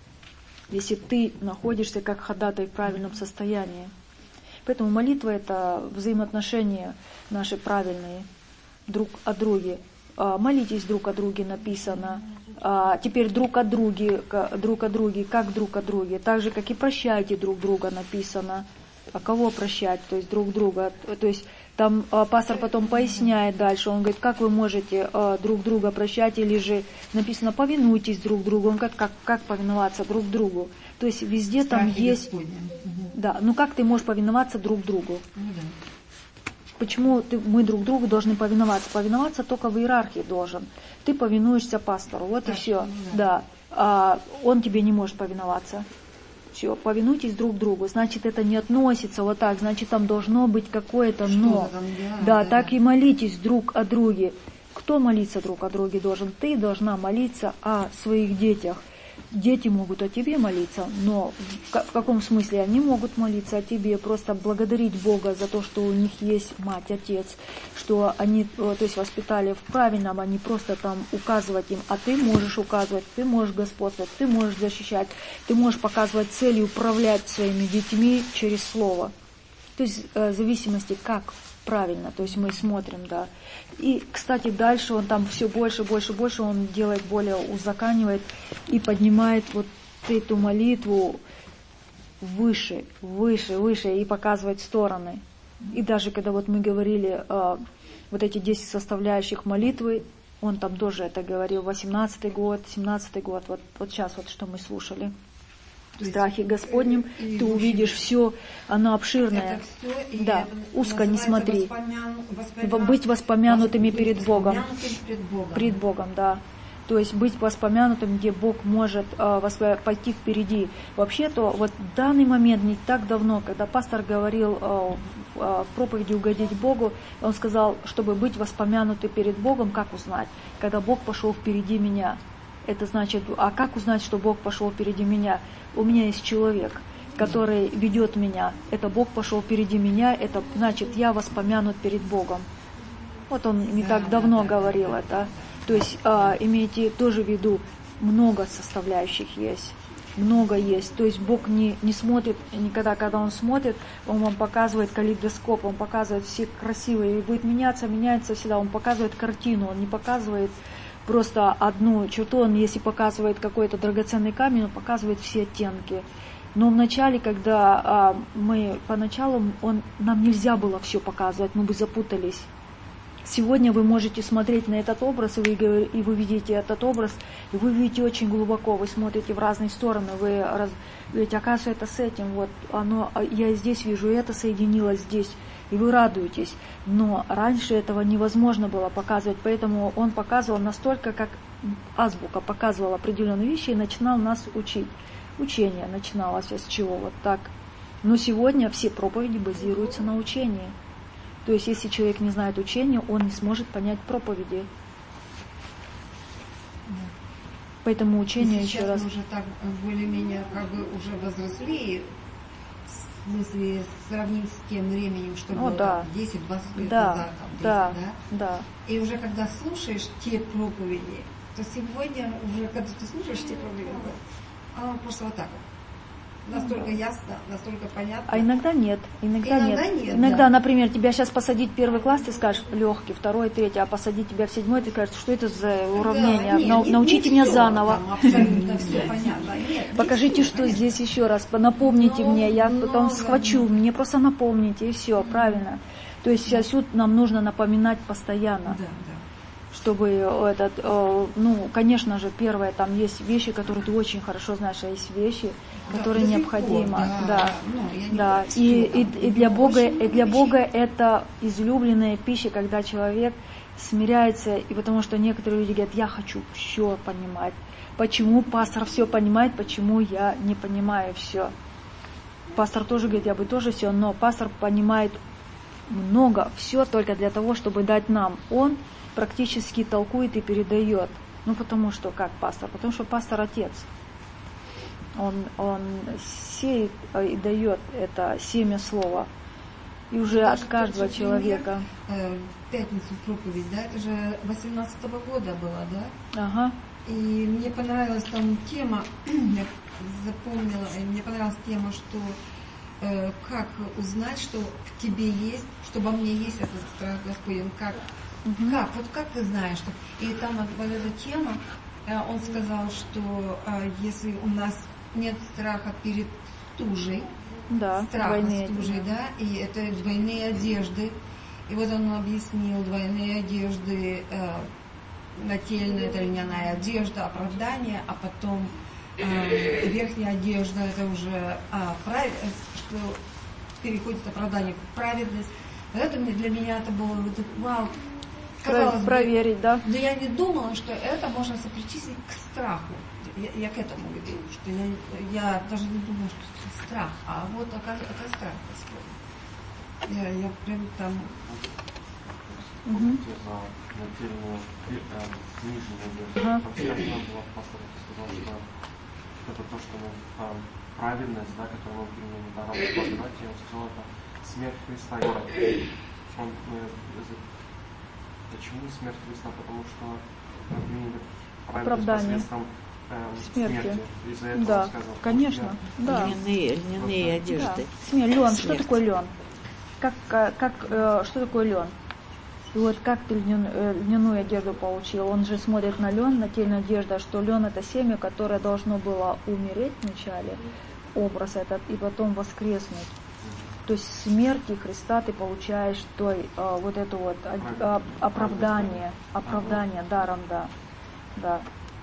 Если ты находишься как ходатай в правильном состоянии. Поэтому молитва — это взаимоотношения наши правильные друг о друге. Молитесь друг о друге, написано. Теперь друг о друге, друг о друге, как друг о друге. Так же, как и прощайте друг друга, написано. А кого прощать? То есть друг друга. То есть там пастор потом поясняет дальше. Он говорит, как вы можете друг друга прощать, или же написано повинуйтесь друг другу. Он говорит, как, как повиноваться друг другу. То есть везде там есть... Угу. Да, ну как ты можешь повиноваться друг другу? Ну, да. Почему ты, мы друг другу должны повиноваться? Повиноваться только в иерархии должен. Ты повинуешься пастору, вот так, и все. Ну, да. Да. А, он тебе не может повиноваться. Все, повинуйтесь друг другу. Значит, это не относится вот так. Значит, там должно быть какое-то «но». Там, да, да, да, так да. И молитесь друг о друге. Кто молиться друг о друге должен? Ты должна молиться о своих детях. Дети могут о тебе молиться, но в, в каком смысле они могут молиться о тебе? Просто благодарить Бога за то, что у них есть мать, отец, что они, то есть, воспитали в правильном, а не просто там указывать им, а ты можешь указывать, ты можешь господствовать, ты можешь защищать, ты можешь показывать цель и управлять своими детьми через слово. То есть в зависимости, как правильно, то есть мы смотрим, да. И, кстати, дальше он там все больше, больше, больше он делает, более узаканивает и поднимает вот эту молитву выше, выше, выше и показывает стороны. И даже когда вот мы говорили э, вот эти десять составляющих молитвы, он там тоже это говорил, восемнадцатый год, семнадцатый год, вот, вот сейчас вот что мы слушали. В страхе Господнем ты увидишь все, оно обширное. Все, да, узко не смотри. Воспомяну, воспомяну, быть воспомянутыми быть перед Богом. Пред Богом. Пред Богом, да. То есть быть воспомянутым, где Бог может э, пойти впереди. Вообще-то вот в данный момент, не так давно, когда пастор говорил э, в, э, в проповеди «Угодить Богу», он сказал, чтобы быть воспомянутым перед Богом, как узнать? Когда Бог пошел впереди меня. Это значит, а как узнать, что Бог пошел впереди меня? У меня есть человек, который ведет меня. Это Бог пошел впереди меня, это значит, я воспомянут перед Богом. Вот он не да, так давно да, говорил да. это. То есть а, имейте тоже в виду, много составляющих есть. Много есть. То есть Бог не, не смотрит, никогда, когда Он смотрит, Он вам показывает калейдоскоп, Он показывает все красивые, и будет меняться, меняется всегда. Он показывает картину, Он не показывает просто одну черту. Он, если показывает какой-то драгоценный камень, он показывает все оттенки. Но вначале, когда а, мы поначалу, он, нам нельзя было все показывать, мы бы запутались. Сегодня вы можете смотреть на этот образ, и вы, и вы видите этот образ, и вы видите очень глубоко, вы смотрите в разные стороны, вы раз, говорите, оказывается, это с этим, вот оно, я здесь вижу, это соединилось здесь, и вы радуетесь. Но раньше этого невозможно было показывать, поэтому он показывал настолько, как азбука показывала определенные вещи и начинал нас учить. Учение начиналось с чего? Вот так. Но сегодня все проповеди базируются на учении. То есть, если человек не знает учения, он не сможет понять проповеди. Поэтому учение и еще раз... мы уже так более-менее как бы уже возросли, в смысле сравнить с тем временем, что О, было да. десять-двадцать лет да, назад. Там, десять, да, да? да. И уже когда слушаешь те проповеди, то сегодня уже, когда ты слушаешь те проповеди, оно просто вот так вот. Настолько ясно, настолько понятно. А иногда нет. Иногда, иногда нет. нет. Иногда, да. Например, тебя сейчас посадить в первый класс, ты скажешь легкий, второй, третий, а посадить тебя в седьмой, ты скажешь, что это за уравнение? Да, нет, На, не, научите не меня все, заново. Там абсолютно все понятно. Нет, покажите, все, что понятно. Здесь еще раз. Напомните но, мне, я но, потом схвачу, да. Мне просто напомните, и все, mm-hmm. правильно. То есть сейчас да. нам нужно напоминать постоянно. Да, да. Чтобы этот, э, ну, конечно же, первое, там есть вещи, которые ты очень хорошо знаешь, а есть вещи, да, которые необходимо, да, да, ну, да, и, и, и для Бога, и для Бога это излюбленная пища, когда человек смиряется, и потому что некоторые люди говорят, я хочу все понимать, почему пастор все понимает, почему я не понимаю все. Пастор тоже говорит, я бы тоже все, но пастор понимает много, все только для того, чтобы дать нам. Он практически толкует и передает. Ну, потому что, как пастор? Потому что пастор отец. Он, он сеет и дает это семя слова. И уже Даже от каждого тот же человека. Пример, э, в пятницу проповедь, да, это же восемнадцатого года была, да? Ага. И мне понравилась там тема, я запомнила, и мне понравилась тема, что э, как узнать, что в тебе есть, что во мне есть этот страх Господень, как, Мгм. как, вот как ты знаешь, что... И там вот, вот эта тема, э, он сказал, что э, если у нас нет страха перед стужей, Да, страха двойные. стужей, да, и это двойные одежды. И вот он объяснил двойные одежды, э, нательная, это льняная одежда, оправдание, а потом э, верхняя одежда, это уже а, прав... что переходит оправдание в праведность. Вот это мне, для меня это было вот, вау. Казалось бы, Проверить, да? но я не думала, что это можно сопричислить к страху. Я, я к этому веду, что я, я даже не думала, что это страх, а вот оказывается, это страх Господень. Я, я прям там... Мгм. За нательную э, нижнюю одежду. Ага. Там сказано было, пастор сказал, что это то, что мы, а, правильность, да, которую мы приняли даром благодати, он сказал, это смерть Христа. Он, э, почему смерть Христа? Потому что мы приняли праведность Оправдание. посредством э, Смерти. смерти. Из-за этого Да, он сказал, конечно, да. Льняные, льняные Да. одежды. Смерть. Лен, что Смерть. такое лен? Как, как, э, что такое лен? И вот как ты льнян- э, льняную одежду получил? Он же смотрит на лен, нательная одежда, что лен это семя, которое должно было умереть вначале, образ этот, и потом воскреснуть. То есть в смерти Христа ты получаешь той, э, вот это вот э, э, оправдание, оправдание даром, да, да.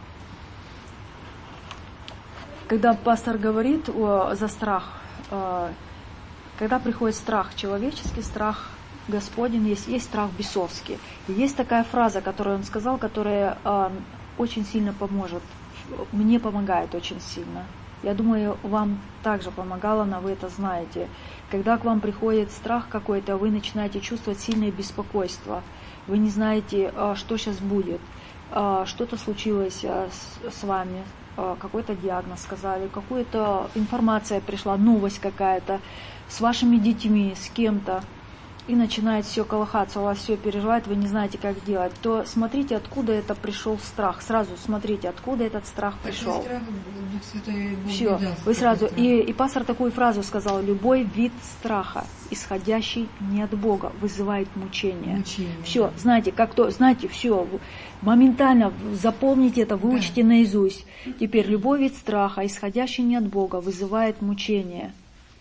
Когда пастор говорит о, за страх, э, когда приходит страх, человеческий страх Господень, есть, есть страх бесовский. И есть такая фраза, которую он сказал, которая э, очень сильно поможет, мне помогает очень сильно. Я думаю, вам также помогало, но вы это знаете. Когда к вам приходит страх какой-то, вы начинаете чувствовать сильное беспокойство. Вы не знаете, э, что сейчас будет. Э, что-то случилось э, с, с вами, э, какой-то диагноз сказали, какая-то информация пришла, новость какая-то с вашими детьми, с кем-то. И начинает все колыхаться, у вас все переживает, вы не знаете, как делать, то смотрите, откуда это пришел страх. Сразу смотрите, откуда этот страх пришел. Такой страх Дух Святой Бог Все, не даст, вы сразу. такой И, и пастор такую фразу сказал: любой вид страха, исходящий не от Бога, вызывает мучение. мучение. Все, знаете, как то, знаете, все, моментально запомните это, выучите наизусть. Теперь любой вид страха, исходящий не от Бога, вызывает мучение.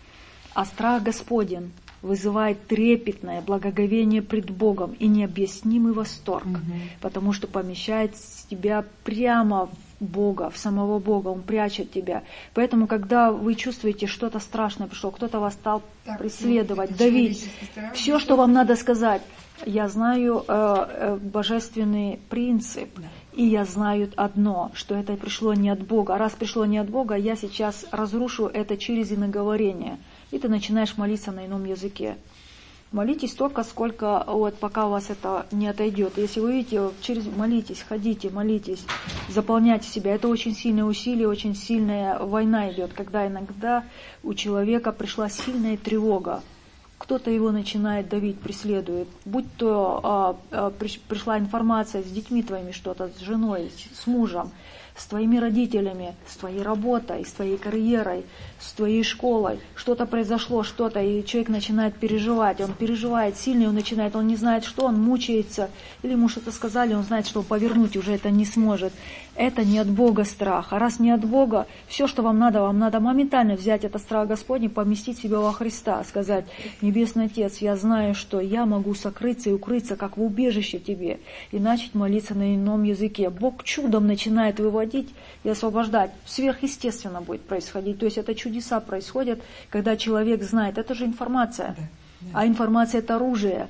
А страх Господень вызывает трепетное благоговение пред Богом и необъяснимый восторг, Мгм. потому что помещает тебя прямо в Бога, в самого Бога, Он прячет тебя. Поэтому, когда вы чувствуете, что-то страшное пришло, кто-то вас стал Так, преследовать, это давить, человеческий страх. все, что вам надо сказать, я знаю э, э, божественный принцип, Да. и я знаю одно, что это пришло не от Бога. А раз пришло не от Бога, я сейчас разрушу это через иноговорение. И ты начинаешь молиться на ином языке. Молитесь столько, сколько, вот, пока у вас это не отойдет. Если вы видите, через, молитесь, ходите, молитесь, заполняйте себя. Это очень сильное усилие, очень сильная война идет, когда иногда у человека пришла сильная тревога. Кто-то его начинает давить, преследует. Будь то а, а, приш, пришла информация с детьми твоими что-то, с женой, с мужем, с твоими родителями, с твоей работой, с твоей карьерой, с твоей школой. Что-то произошло, что-то, и человек начинает переживать. Он переживает сильно, он начинает, он не знает, что, он мучается. Или ему что-то сказали, он знает, что повернуть уже это не сможет. Это не от Бога страх. А раз не от Бога, все, что вам надо, вам надо моментально взять этот страх Господний, поместить себя во Христа, сказать: Небесный Отец, я знаю, что я могу сокрыться и укрыться, как в убежище в Тебе, и начать молиться на ином языке. Бог чудом начинает выводить и освобождать. Сверхъестественно будет происходить. То есть это чудеса происходят, когда человек знает. Это же информация. Да, да. А информация — это оружие.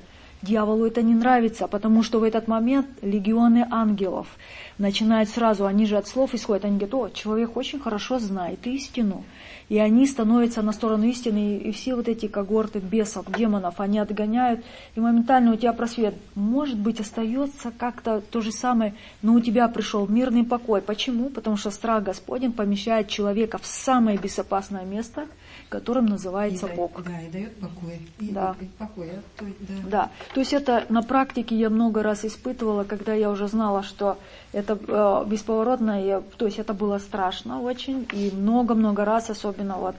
Дьяволу это не нравится, потому что в этот момент легионы ангелов начинают сразу, они же от слов исходят, они говорят: о, человек очень хорошо знает истину. И они становятся на сторону истины, и все вот эти когорты бесов, демонов, они отгоняют, и моментально у тебя просвет. Может быть, остается как-то то же самое, но у тебя пришел мирный покой. Почему? Потому что страх Господень помещает человека в самое безопасное место, которым называется и Бог. Да, и дает покой. И да. покой. То, да. да. То есть это на практике я много раз испытывала, когда я уже знала, что это э, бесповоротно, я, то есть это было страшно очень, и много-много раз, особенно вот,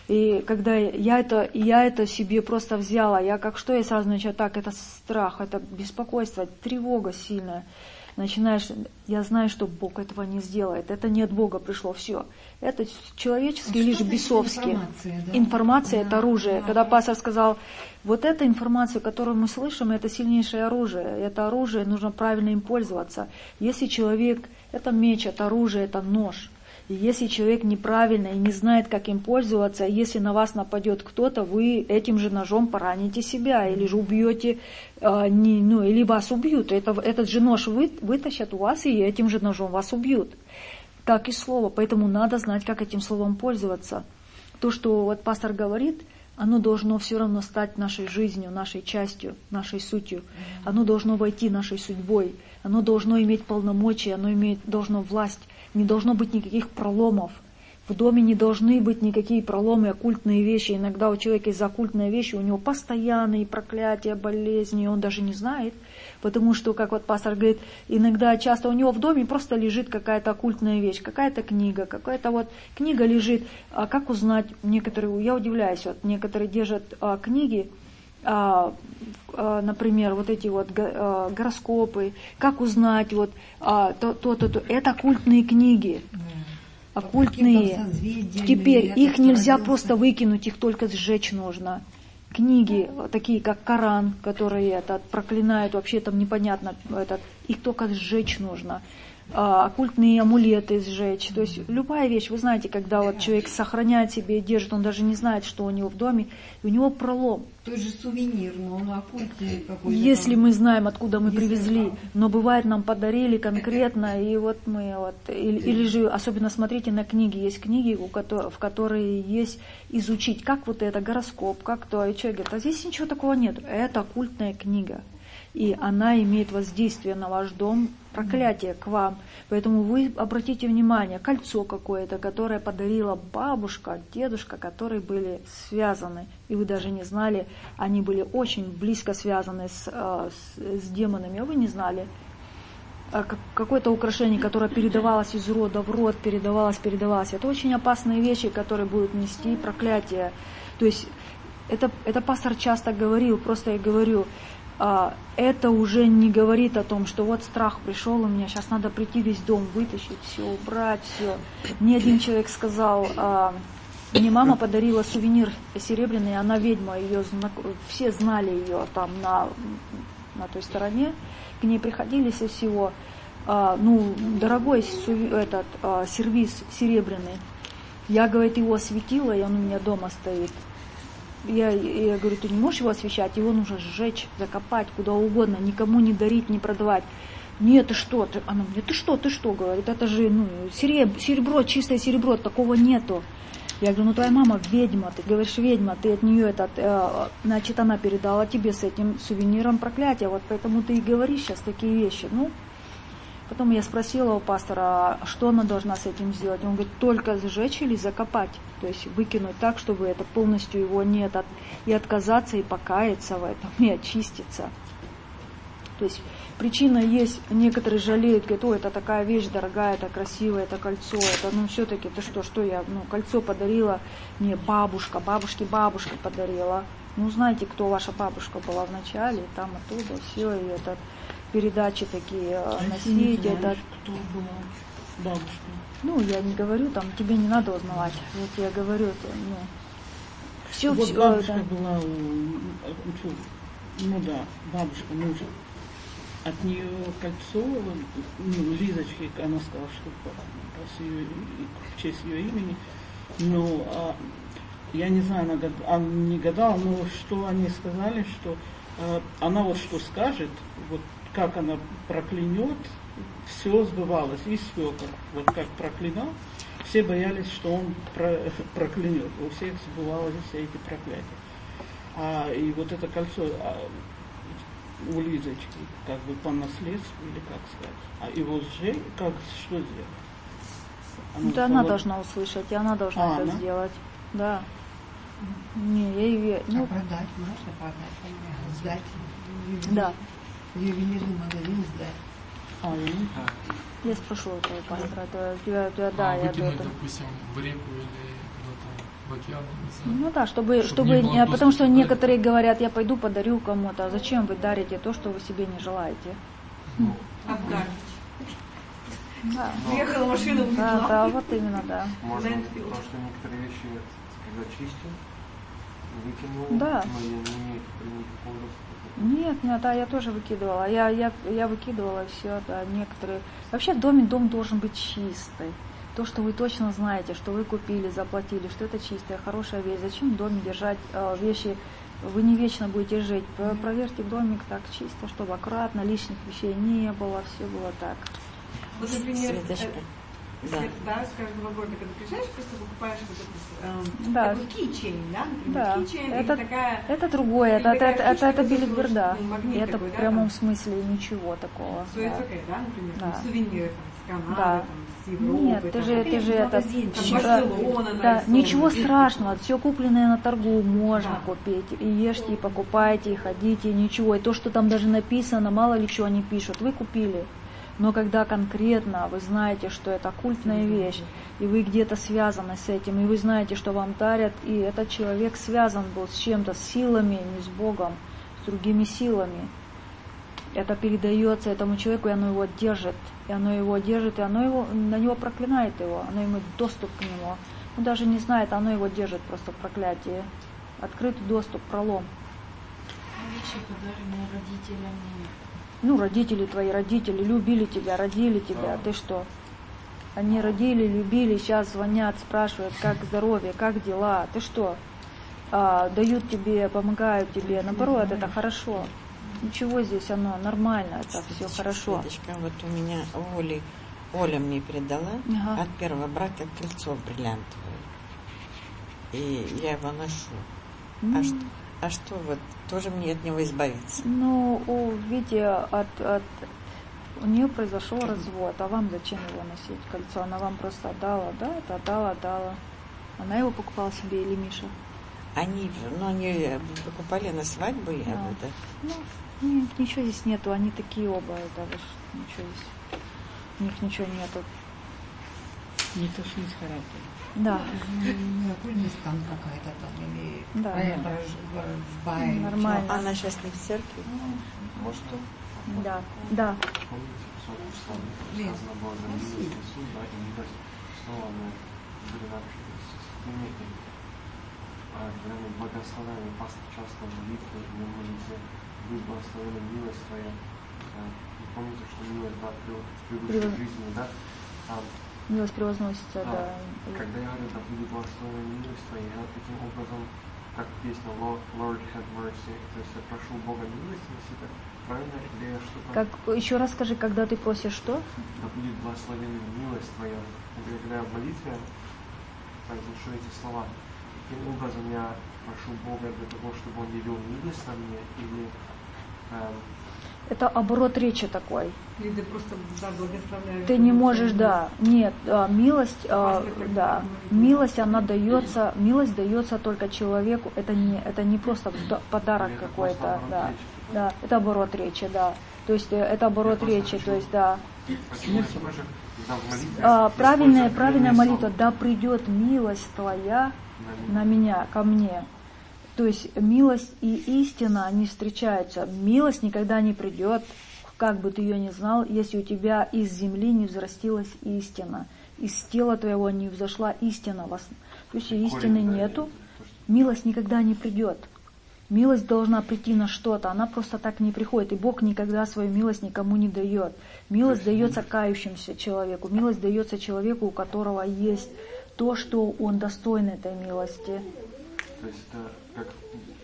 и когда я это, я это себе просто взяла, я как что, я сразу начала, так, это страх, это беспокойство, тревога сильная. Начинаешь, я знаю, что Бог этого не сделает, это не от Бога пришло, все. Это человеческий или же бесовский. Информация, да. Информация да, это оружие. да. Когда пастор сказал, вот эта информация, которую мы слышим, это сильнейшее оружие. Это оружие, нужно правильно им пользоваться. Если человек, это меч, это оружие, это нож. И если человек неправильно и не знает, как им пользоваться, если на вас нападет кто-то, вы этим же ножом пораните себя, или же убьете, э, не, ну, или вас убьют. Это, этот же нож вы, вытащат у вас, и этим же ножом вас убьют. Так и слово. Поэтому надо знать, как этим словом пользоваться. То, что вот пастор говорит, оно должно все равно стать нашей жизнью, нашей частью, нашей сутью. Оно должно войти нашей судьбой. Оно должно иметь полномочия, оно имеет, должно власть. Не должно быть никаких проломов. В доме не должны быть никакие проломы, оккультные вещи. Иногда у человека из-за оккультной вещи, у него постоянные проклятия, болезни, он даже не знает. Потому что, как вот пастор говорит, иногда часто у него в доме просто лежит какая-то оккультная вещь, какая-то книга, какая-то вот книга лежит. А как узнать, некоторые, я удивляюсь, вот некоторые держат а, книги, а, а, например, вот эти вот а, гороскопы, как узнать вот а, то, то, то, то, это оккультные книги. Оккультные. Теперь их нельзя просто выкинуть, их только сжечь нужно. Книги, такие как Коран, которые этот, проклинают, вообще там непонятно, этот, их только сжечь нужно. А, оккультные амулеты сжечь. То есть любая вещь, вы знаете, когда вот человек сохраняет себе и держит, он даже не знает, что у него в доме, и у него пролом. Тот же сувенир, но он оккультный какой-то. Если там. мы знаем, откуда мы Если привезли, там. но бывает нам подарили конкретно, и вот мы вот, или, или же, особенно смотрите на книги, есть книги, у которых, в которые есть изучить, как вот это гороскоп, как то, и человек говорит, а здесь ничего такого нет, это оккультная книга. И она имеет воздействие на ваш дом, проклятие к вам. Поэтому вы обратите внимание, кольцо какое-то, которое подарила бабушка, дедушка, которые были связаны, и вы даже не знали, они были очень близко связаны с, с, с демонами, а вы не знали. Какое-то украшение, которое передавалось из рода в род, передавалось, передавалось. Это очень опасные вещи, которые будут нести проклятие. То есть это, это пастор часто говорил, просто я говорю, это уже не говорит о том, что вот страх пришел у меня, сейчас надо прийти весь дом вытащить, все, убрать, все. Мне один человек сказал, мне мама подарила сувенир серебряный, она ведьма, ее все знали ее там на, на той стороне, к ней приходили со всего, ну, дорогой этот сервиз серебряный. Я, говорит, его осветила, и он у меня дома стоит. Я, я говорю, ты не можешь его освещать, его нужно сжечь, закопать, куда угодно, никому не дарить, не продавать. Нет, ты что? Ты? Она мне, ты что, ты что, говорит, это же ну, серебро, серебро, чистое серебро, такого нету. Я говорю, ну твоя мама ведьма, ты говоришь ведьма, ты от нее этот, э, значит, она передала тебе с этим сувениром проклятие, вот поэтому ты и говоришь сейчас такие вещи. Ну, потом я спросила у пастора, что она должна с этим сделать. Он говорит, только сжечь или закопать. То есть выкинуть так, чтобы это полностью его нет. И отказаться, и покаяться в этом, и очиститься. То есть причина есть, некоторые жалеют, говорят, ой, это такая вещь дорогая, это красивое, это кольцо, это, ну, все-таки, это что, что я, ну, кольцо подарила мне бабушка, бабушке бабушка подарила. Ну, знаете, кто ваша бабушка была вначале, там оттуда, все, и это... передачи такие а носить. Это... Кто была бабушка? Ну, я не говорю, там, тебе не надо узнавать. Вот я говорю, это, ну, все, вот все. Бабушка Это... была, ну да, бабушка мужа. От нее кольцо, ну, Лизочки, она сказала, что по, по ее, в честь ее имени. Но а, я не знаю, она, гад... она не гадала, но что они сказали, что она вот что скажет, вот как она проклянет, все сбывалось. И свекор, вот как проклинал, все боялись, что он про, проклянет. У всех сбывалось все эти проклятия. А, и вот это кольцо а, у Лизочки, как бы по наследству, или как сказать. А его сжечь, как, что сделать? Она Это она должна услышать, и она должна а, это она? сделать. Да. Не, я ее... Ну, а продать можно продать, сдать. да. Ювелирный магазин сдать. А, и... Я спрошу этого пастора. Это, я, я, да, а я выкинуть, это... допустим, в реку или куда-то в океан, не знаю. Ну да, чтобы, Чтобы чтобы, не было не- потому что доступа, да? некоторые говорят, я пойду подарю кому-то. А зачем вы дарите то, что вы себе не желаете? Отдать. Да, Приехала машина, да, да, вот именно, да. Можно, потому что некоторые вещи, когда чистил, выкинул, Да. но я не имею никакого доступа. Нет, нет, да, я тоже выкидывала. Я, я, я выкидывала все, да, некоторые. Вообще в доме дом должен быть чистый. То, что вы точно знаете, что вы купили, заплатили, что это чистая, хорошая вещь. Зачем в доме держать э, вещи? Вы не вечно будете жить. Про- Проверьте домик так чисто, чтобы аккуратно, лишних вещей не было, все было так. Вот, например, Светочка. э, Да. свет- да, с каждого года, когда приезжаешь, просто покупаешь вот этот, эм, Да. такой кейчейн, да, например, Да, кейчейн, это, или такая... это другое, это, или это, такая это, это, фишка, билиберда. такой, ну, магнит Это такой, в да, прямом там. смысле ничего такого. So it's да. okay, да, например, Да. там, сувениры там, с Канады, Да. там, с Европы. Нет, ты там, же, ты же это, магазин, там, щ- Барселона, да, нарисован. ничего страшного, все купленное на торгу можно Да. купить, и ешьте, и покупайте, и ходите, и ничего, и то, что там даже написано, мало ли что они пишут, вы купили, но когда конкретно вы знаете, что это оккультная вещь, и вы где-то связаны с этим, и вы знаете, что вам дарят, и этот человек связан был с чем-то, с силами, не с Богом, с другими силами, это передается этому человеку, и оно его держит, и оно его держит, и оно его, на него проклинает его, оно имеет доступ к нему. Он даже не знает, оно его держит просто в проклятии. Открытый доступ, пролом. Вещи, подаренные родителями. Ну, родители твои, родители любили тебя, родили тебя, ты что? Они родили, любили, сейчас звонят, спрашивают, как здоровье, как дела, ты что? А, дают тебе, помогают тебе, наоборот, это хорошо. Ничего здесь, оно нормально, это все Светочка, хорошо. Светочка, вот у меня у Оли, Оля мне передала Ага. от первого брака кольцо бриллиантовое. И я его ношу. А, М. что, а что вот, тоже мне от него избавиться? Ну, у Вити от, от у нее произошел развод, а вам зачем его носить, кольцо? Она вам просто отдала, да, это отдала, отдала. Она его покупала себе или Миша? Они, ну, они покупали на свадьбу, я А. вот это. Ну, нет, ничего здесь нету, они такие оба, это вот ничего здесь, у них ничего нету. Не тошнить характер. Да, Оккультность там какая-то там, или Да. врожбая. нормально. А она сейчас не в церкви? Может, да, да. помните, в число Нет. сказано было за милость и суд, да, и милость снова мы были начали с имети. А когда мы благословляем, пастор часто в молитве, мы молимся, будь благословена милость твоя. А, и помните, что милость, да, превыше Превы- жизни, да? А, Милость превозносится, Да. да. Когда я говорю, да будет благословена милость твоя, я таким образом, как песня Lord, Lord have mercy, то есть я прошу Бога милостивости, это правильно или я что-то... Как, еще раз скажи, когда ты просишь что? Да будет благословена милость твоя. Когда я в молитве произношу эти слова, таким образом я прошу Бога для того, чтобы Он явил милость на мне, или... эм, Это оборот речи такой. Или ты просто, да, благословляешь. Ты не можешь, да, нет, а, милость, а, да, милость, она дается, милость дается только человеку, это не, это не просто д- подарок это какой-то, просто оборот да, речи. да, это оборот речи, да, то есть э, это оборот просто речи, хочу- то есть, да, Почему я тоже, когда в молитве А, правильная, использую правильная определенные молитва, слова да придет милость твоя на на меня, ко мне. То есть милость и истина, они встречаются. Милость никогда не придет, как бы ты ее ни знал, если у тебя из земли не взрастилась истина, из тела твоего не взошла истина. Вас- То есть Корень, истины да, нету, то, что- милость никогда не придет. Милость должна прийти на что-то, она просто так не приходит. И Бог никогда свою милость никому не дает. Милость дается кающимся человеку, милость дается человеку, у которого есть то, что он достоин этой милости. То есть это как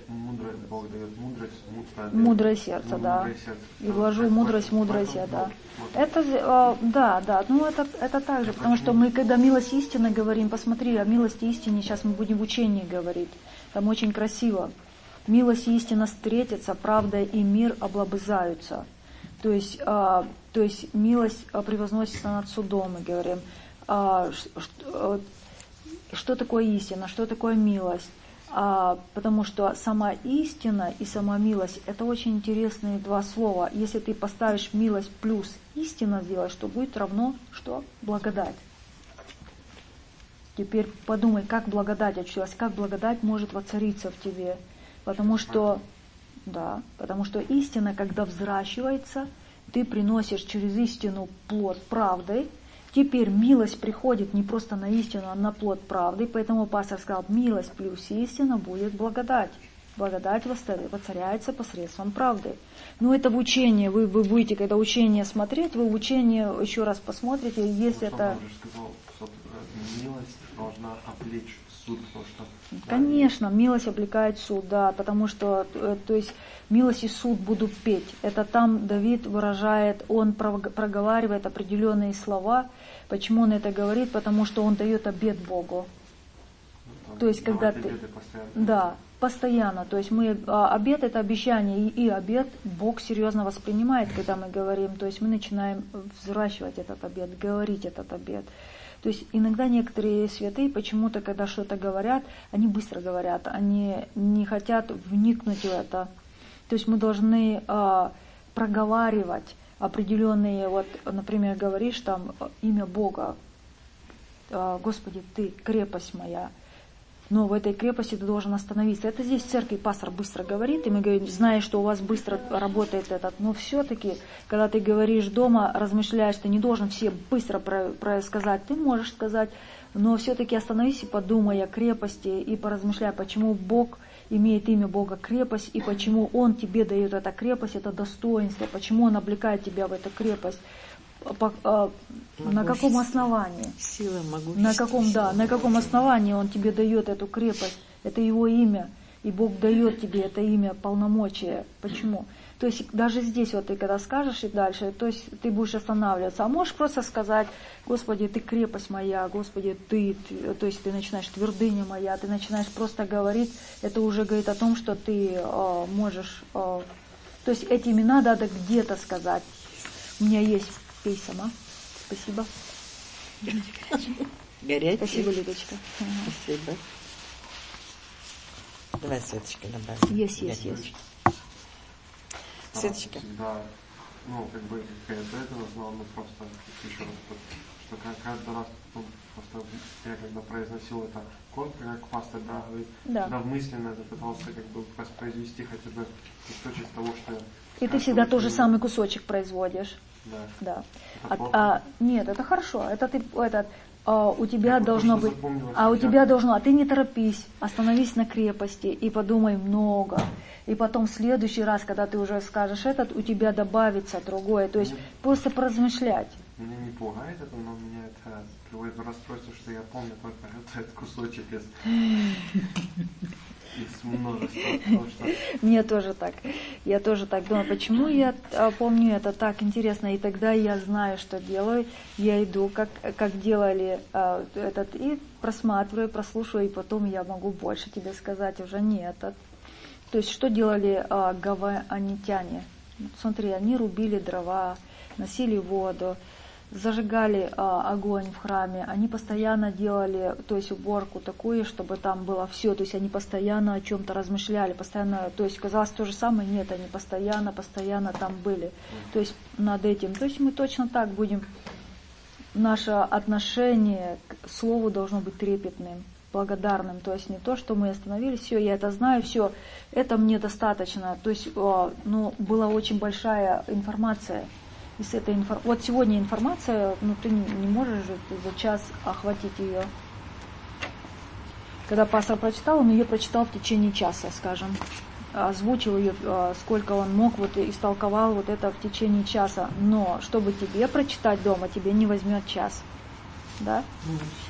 мудрость, Бог дает мудрость, мудрость, мудрое сердце, ну, да. мудрое сердце. И вложу мудрость, мудрости, да. Это, э, да, да, ну это, это так же, потому что мы, когда милость истины говорим, посмотри, о милости истине сейчас мы будем в учении говорить, там очень красиво. Милость и истина встретятся, правда и мир облобызаются. То есть, э, то есть милость превозносится над судом, мы говорим. Э, что, что такое истина, что такое милость? А, потому что сама истина и сама милость — это очень интересные два слова. Если ты поставишь милость плюс истина сделаешь, то будет равно что? Благодать. Теперь подумай, как благодать очутилась, как благодать может воцариться в тебе. Потому что, да, потому что истина, когда взращивается, ты приносишь через истину плод правды. Теперь милость приходит не просто на истину, а на плод правды. Поэтому пастор сказал, милость плюс истина будет благодать. Благодать воцаряется посредством правды. Но это в учении. Вы, вы будете, когда учение смотреть, вы в учение еще раз посмотрите, если ну, это... Он же сказал, что милость должна облечь суд. Потому что, Конечно, да, милость облекает суд, да, потому что, то есть, милость и суд будут петь. Это там Давид выражает, он проговаривает определенные слова. Почему он это говорит? Потому что он дает обет Богу. Ну, то есть, когда ты... Постоянно. Да, постоянно. То есть, мы, обет — это обещание, и, и обет Бог серьезно воспринимает, когда мы говорим. То есть, мы начинаем взращивать этот обет, говорить этот обет. То есть иногда некоторые святые почему-то, когда что-то говорят, они быстро говорят, они не хотят вникнуть в это. То есть мы должны э, проговаривать определенные, вот, например, говоришь там имя Бога, э, Господи, Ты крепость моя. Но в этой крепости ты должен остановиться. Это здесь в церкви пастор быстро говорит, и мы говорим, зная, что у вас быстро работает этот. Но все-таки, когда ты говоришь дома, размышляешь, ты не должен все быстро про, про сказать. Ты можешь сказать, но все-таки остановись и подумай о крепости, и поразмышляй, почему Бог имеет имя Бога крепость, и почему Он тебе дает эту крепость, это достоинство, почему Он облекает тебя в эту крепость. По, а, на каком основании? Сила, могущество. На каком, да, на каком основании Он тебе дает эту крепость? Это Его имя. И Бог дает тебе это имя, полномочия. Почему? То есть даже здесь вот ты когда скажешь и дальше, то есть ты будешь останавливаться. А можешь просто сказать, Господи, Ты крепость моя, Господи, Ты, ты то есть ты начинаешь твердыня моя, ты начинаешь просто говорить, это уже говорит о том, что ты э, можешь, э, то есть эти имена надо где-то сказать. У меня есть. Пей сама. Спасибо. Горячий. Спасибо, Людочка. Спасибо. Давай, Светочка, добавим. Есть, есть, есть. Светочка. Всегда, ну, как бы, я до этого знал, ну, просто, еще раз, что каждый раз, ну, просто я когда произносил это коротко, как пастор, да, говорит, да. всегда мысленно пытался, как бы, воспроизвести хотя бы кусочек того, что я... И ты всегда тот же самый кусочек производишь. Да. Да. Это а, а, нет, это хорошо. Это ты, этот, а, у тебя я должно быть, а у я... тебя должно, а ты не торопись, остановись на крепости и подумай много. И потом в следующий раз, когда ты уже скажешь этот, у тебя добавится другое. То есть мне, просто поразмышлять. Меня не пугает это, но меня это приводит в расстройство, что я помню только этот кусочек из... Мне тоже так. Я тоже так думаю, почему я помню это так интересно, и тогда я знаю, что делаю. Я иду, как, как делали а, этот, и просматриваю, прослушиваю, и потом я могу больше тебе сказать, уже не этот. То есть, что делали а, гаваанитяне? Смотри, они рубили дрова, носили воду, зажигали а, огонь в храме, они постоянно делали, то есть уборку такую, чтобы там было все, то есть они постоянно о чем-то размышляли, постоянно, то есть казалось то же самое, нет, они постоянно, постоянно там были, то есть над этим, то есть мы точно так будем, наше отношение к слову должно быть трепетным, благодарным, то есть не то, что мы остановились, все, я это знаю, все, это мне достаточно, то есть, ну, была очень большая информация. И с этой инфор... Вот сегодня информация, ну ты не, не можешь же за час охватить ее. Когда пастор прочитал, он ее прочитал в течение часа, скажем. Озвучил ее, сколько он мог, вот истолковал вот это в течение часа. Но чтобы тебе прочитать дома, тебе не возьмет час. Да?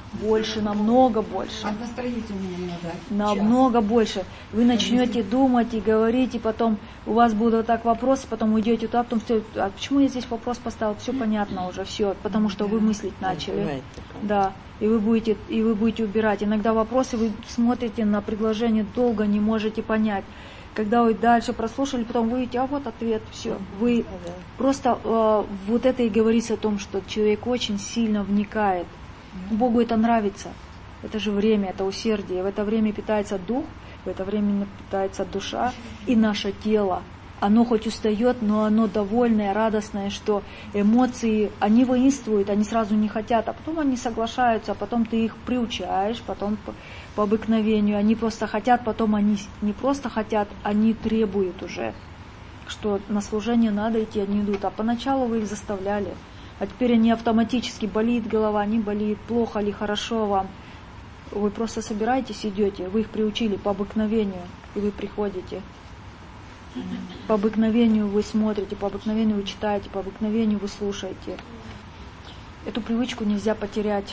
больше, намного больше. Одностроительному надо. Намного больше. Вы начнете думать и говорить, и потом у вас будут так вопросы, потом уйдете туда, потом все, а почему я здесь вопрос поставил? Все понятно уже, все, потому что вы мыслить начали. Да, и вы будете, и вы будете убирать. Иногда вопросы вы смотрите на предложение долго, не можете понять. Когда вы дальше прослушали, потом вы видите, а вот ответ, все. Вы просто э, вот это и говорится о том, что человек очень сильно вникает. Богу это нравится. Это же время, это усердие. В это время питается дух, в это время питается душа и наше тело. Оно хоть устает, но оно довольное, радостное, что эмоции, они воинствуют, они сразу не хотят, а потом они соглашаются, а потом ты их приучаешь, потом по, по обыкновению. Они просто хотят, потом они не просто хотят, они требуют уже, что на служение надо идти, они идут. А поначалу вы их заставляли. А теперь они автоматически, болит голова, не болит, плохо ли, хорошо вам. Вы просто собираетесь, идете, вы их приучили по обыкновению, и вы приходите. По обыкновению вы смотрите, по обыкновению вы читаете, по обыкновению вы слушаете. Эту привычку нельзя потерять.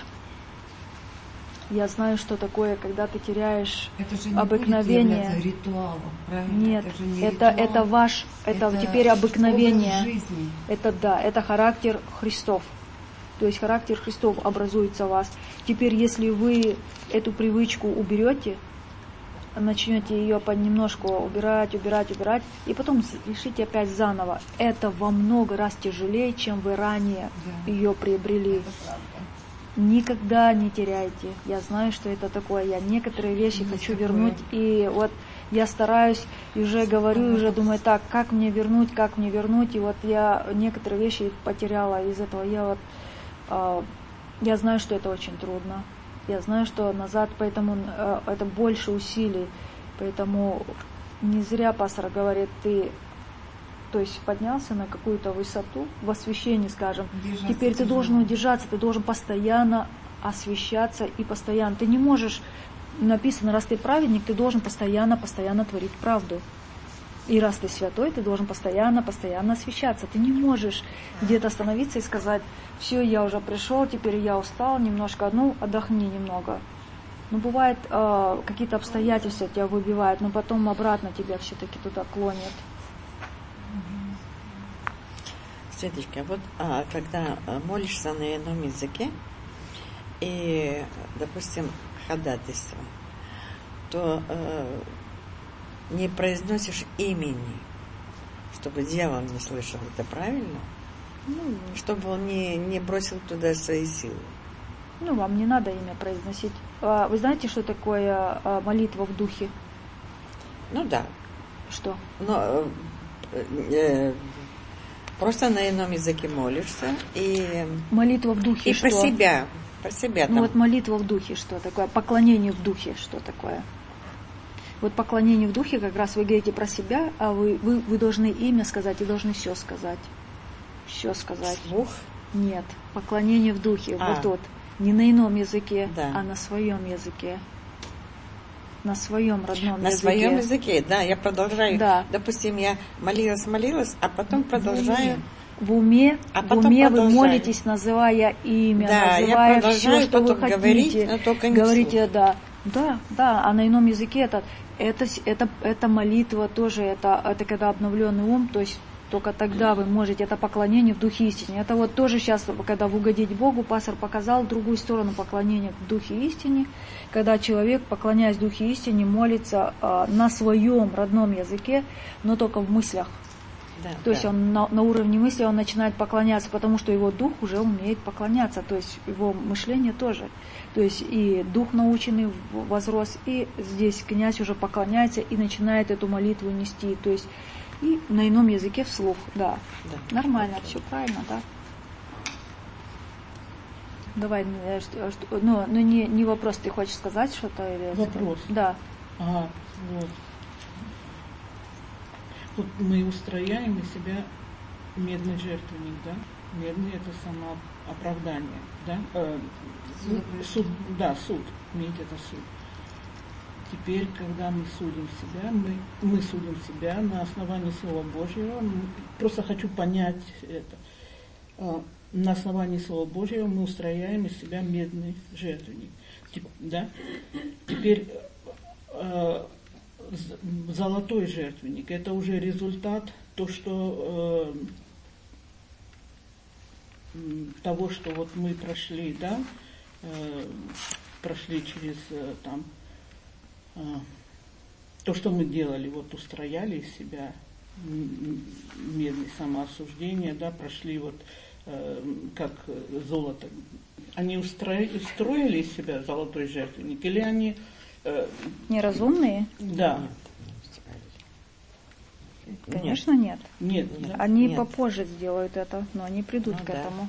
Я знаю, что такое, когда ты теряешь это же не обыкновение. Будет ритуалом, правильно? Нет, это, же не это, ритуал. это ваш, это, это теперь обыкновение. Это да, это характер Христов. То есть характер Христов образуется в вас. Теперь, если вы эту привычку уберете, начнете ее понемножку убирать, убирать, убирать, и потом решите опять заново. Это во много раз тяжелее, чем вы ранее да. ее приобрели. Никогда не теряйте. Я знаю, что это такое. Я некоторые вещи Есть хочу такое. вернуть. И вот я стараюсь, и уже говорю, и уже думаю, так, как мне вернуть, как мне вернуть. И вот я некоторые вещи потеряла из этого. Я вот, э, я знаю, что это очень трудно. Я знаю, что назад, поэтому э, это больше усилий. Поэтому не зря пастор говорит, ты то есть поднялся на какую-то высоту, в освящении, скажем. Держаться Теперь ты тяжело. должен удержаться, ты должен постоянно освящаться и постоянно. Ты не можешь, написано, раз ты праведник, ты должен постоянно, постоянно творить правду. И раз ты святой, ты должен постоянно, постоянно освящаться. Ты не можешь где-то остановиться и сказать, все, я уже пришел, теперь я устал немножко, ну, отдохни немного. Ну, бывает, э, какие-то обстоятельства тебя выбивают, но потом обратно тебя все-таки туда клонят. Светочка, вот а, когда молишься на ином языке и, допустим, ходатайство, то э, не произносишь имени, чтобы дьявол не слышал, это правильно? Ну, чтобы он не, не бросил туда свои силы. Ну, вам не надо имя произносить. А, вы знаете, что такое а, молитва в духе? Ну да. Что? Но э, э, просто на ином языке молишься и молитва в духе и что? про себя, про себя. Ну там. вот молитва в духе что такое? Поклонение в духе что такое? Вот поклонение в духе как раз вы говорите про себя, а вы вы вы должны имя сказать и должны все сказать, все сказать. Вслух? Нет, поклонение в духе. А. Вот тут не на ином языке, да. а на своем языке. На своем родном на языке. На своем языке, да, я продолжаю. Да. Допустим, я молилась, молилась, а потом продолжаю. В уме, а в уме вы молитесь, называя имя, да, называя все, что вы хотите. Говорить, но только не Говорите, вслух. да, да, да, а на ином языке это, это, это, это молитва тоже, это, это когда обновленный ум, то есть только тогда вы можете, это поклонение в духе истине. Это вот тоже сейчас, когда в угодить Богу, пастор показал другую сторону поклонения в духе истине, когда человек, поклоняясь в духе истине, молится э, на своем родном языке, но только в мыслях. Да, то да. есть он на, на уровне мысли он начинает поклоняться, потому что его дух уже умеет поклоняться, то есть его мышление тоже. То есть и дух наученный возрос, и здесь князь уже поклоняется и начинает эту молитву нести. То есть и на ином языке вслух, да. да. Нормально, все правильно, да. Давай, ну, ну не, не вопрос, ты хочешь сказать что-то? Или... Вопрос. Да. Ага, вот. Вот мы устрояем из себя медный жертвенник, да? Медный — это самооправдание, да? Э, суд, да, суд. Медь — это суд. Теперь, когда мы судим себя, мы, мы судим себя на основании Слова Божьего. Просто хочу понять это. на основании Слова Божьего мы устрояем из себя медный жертвенник. Да? Теперь э, золотой жертвенник — это уже результат то, что, э, того, что вот мы прошли, да, э, прошли через э, там, э, то, что мы делали, вот устрояли из себя медное самоосуждение, да, прошли вот э, как золото. Они устроили, устроили из себя золотой жертвенник, или они... Э, неразумные? Да. Конечно, нет. Нет. нет они нет. попозже сделают это, но они придут ну, к да. этому.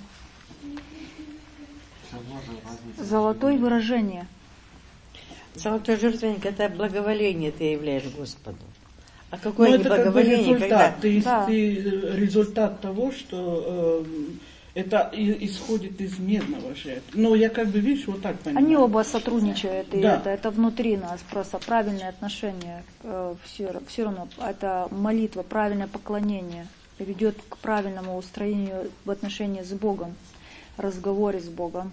Золотое выражение. Золотой жертвенник — это благоволение ты являешь Господу. А какое ну, не это благоволение, как бы результат, когда... ты, Да. ты, результат того, что э, это исходит из медного жертвы. Но я как бы, видишь, вот так понимаю. Они оба сотрудничают, и да. это, это внутри нас, просто правильное отношение. Э, все, все равно это молитва, правильное поклонение ведет к правильному устроению в отношении с Богом, разговоре с Богом.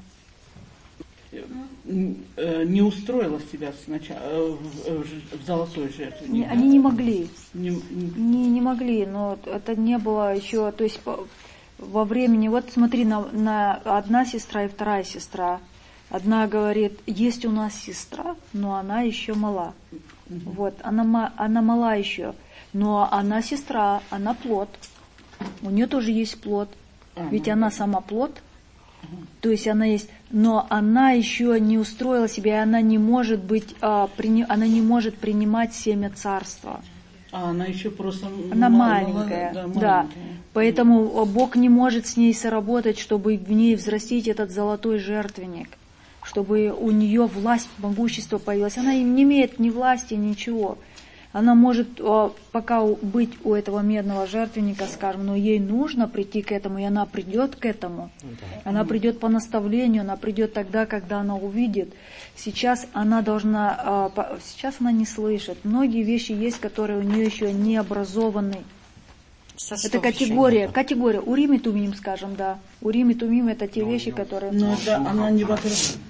Не устроила себя сначала в золотой жертве. Не, они не могли. Не, не, не могли, но это не было еще, то есть во времени, вот смотри, на, на одна сестра и вторая сестра. Одна говорит, есть у нас сестра, но она еще мала. Угу. Вот, она, она мала еще, но она сестра, она плод. У нее тоже есть плод, а, ведь ну, она сама плод. То есть она есть, но она еще не устроила себя, и она не может быть, а, при, она не может принимать семя царства. А она еще просто она мал, маленькая, да, да. маленькая. Поэтому Бог не может с ней соработать, чтобы в ней взрастить этот золотой жертвенник, чтобы у нее власть, могущество появилось. Она не имеет ни власти, ничего. Она может пока быть у этого медного жертвенника, скажем, но ей нужно прийти к этому, и она придет к этому. Она придет по наставлению, она придет тогда, когда она увидит. Сейчас она должна, сейчас она не слышит. Многие вещи есть, которые у нее еще не образованы. Это категория, категория. Урим и Тумим, скажем, да. Урим и Тумим — это те вещи, которые... Но да, она не вокруг.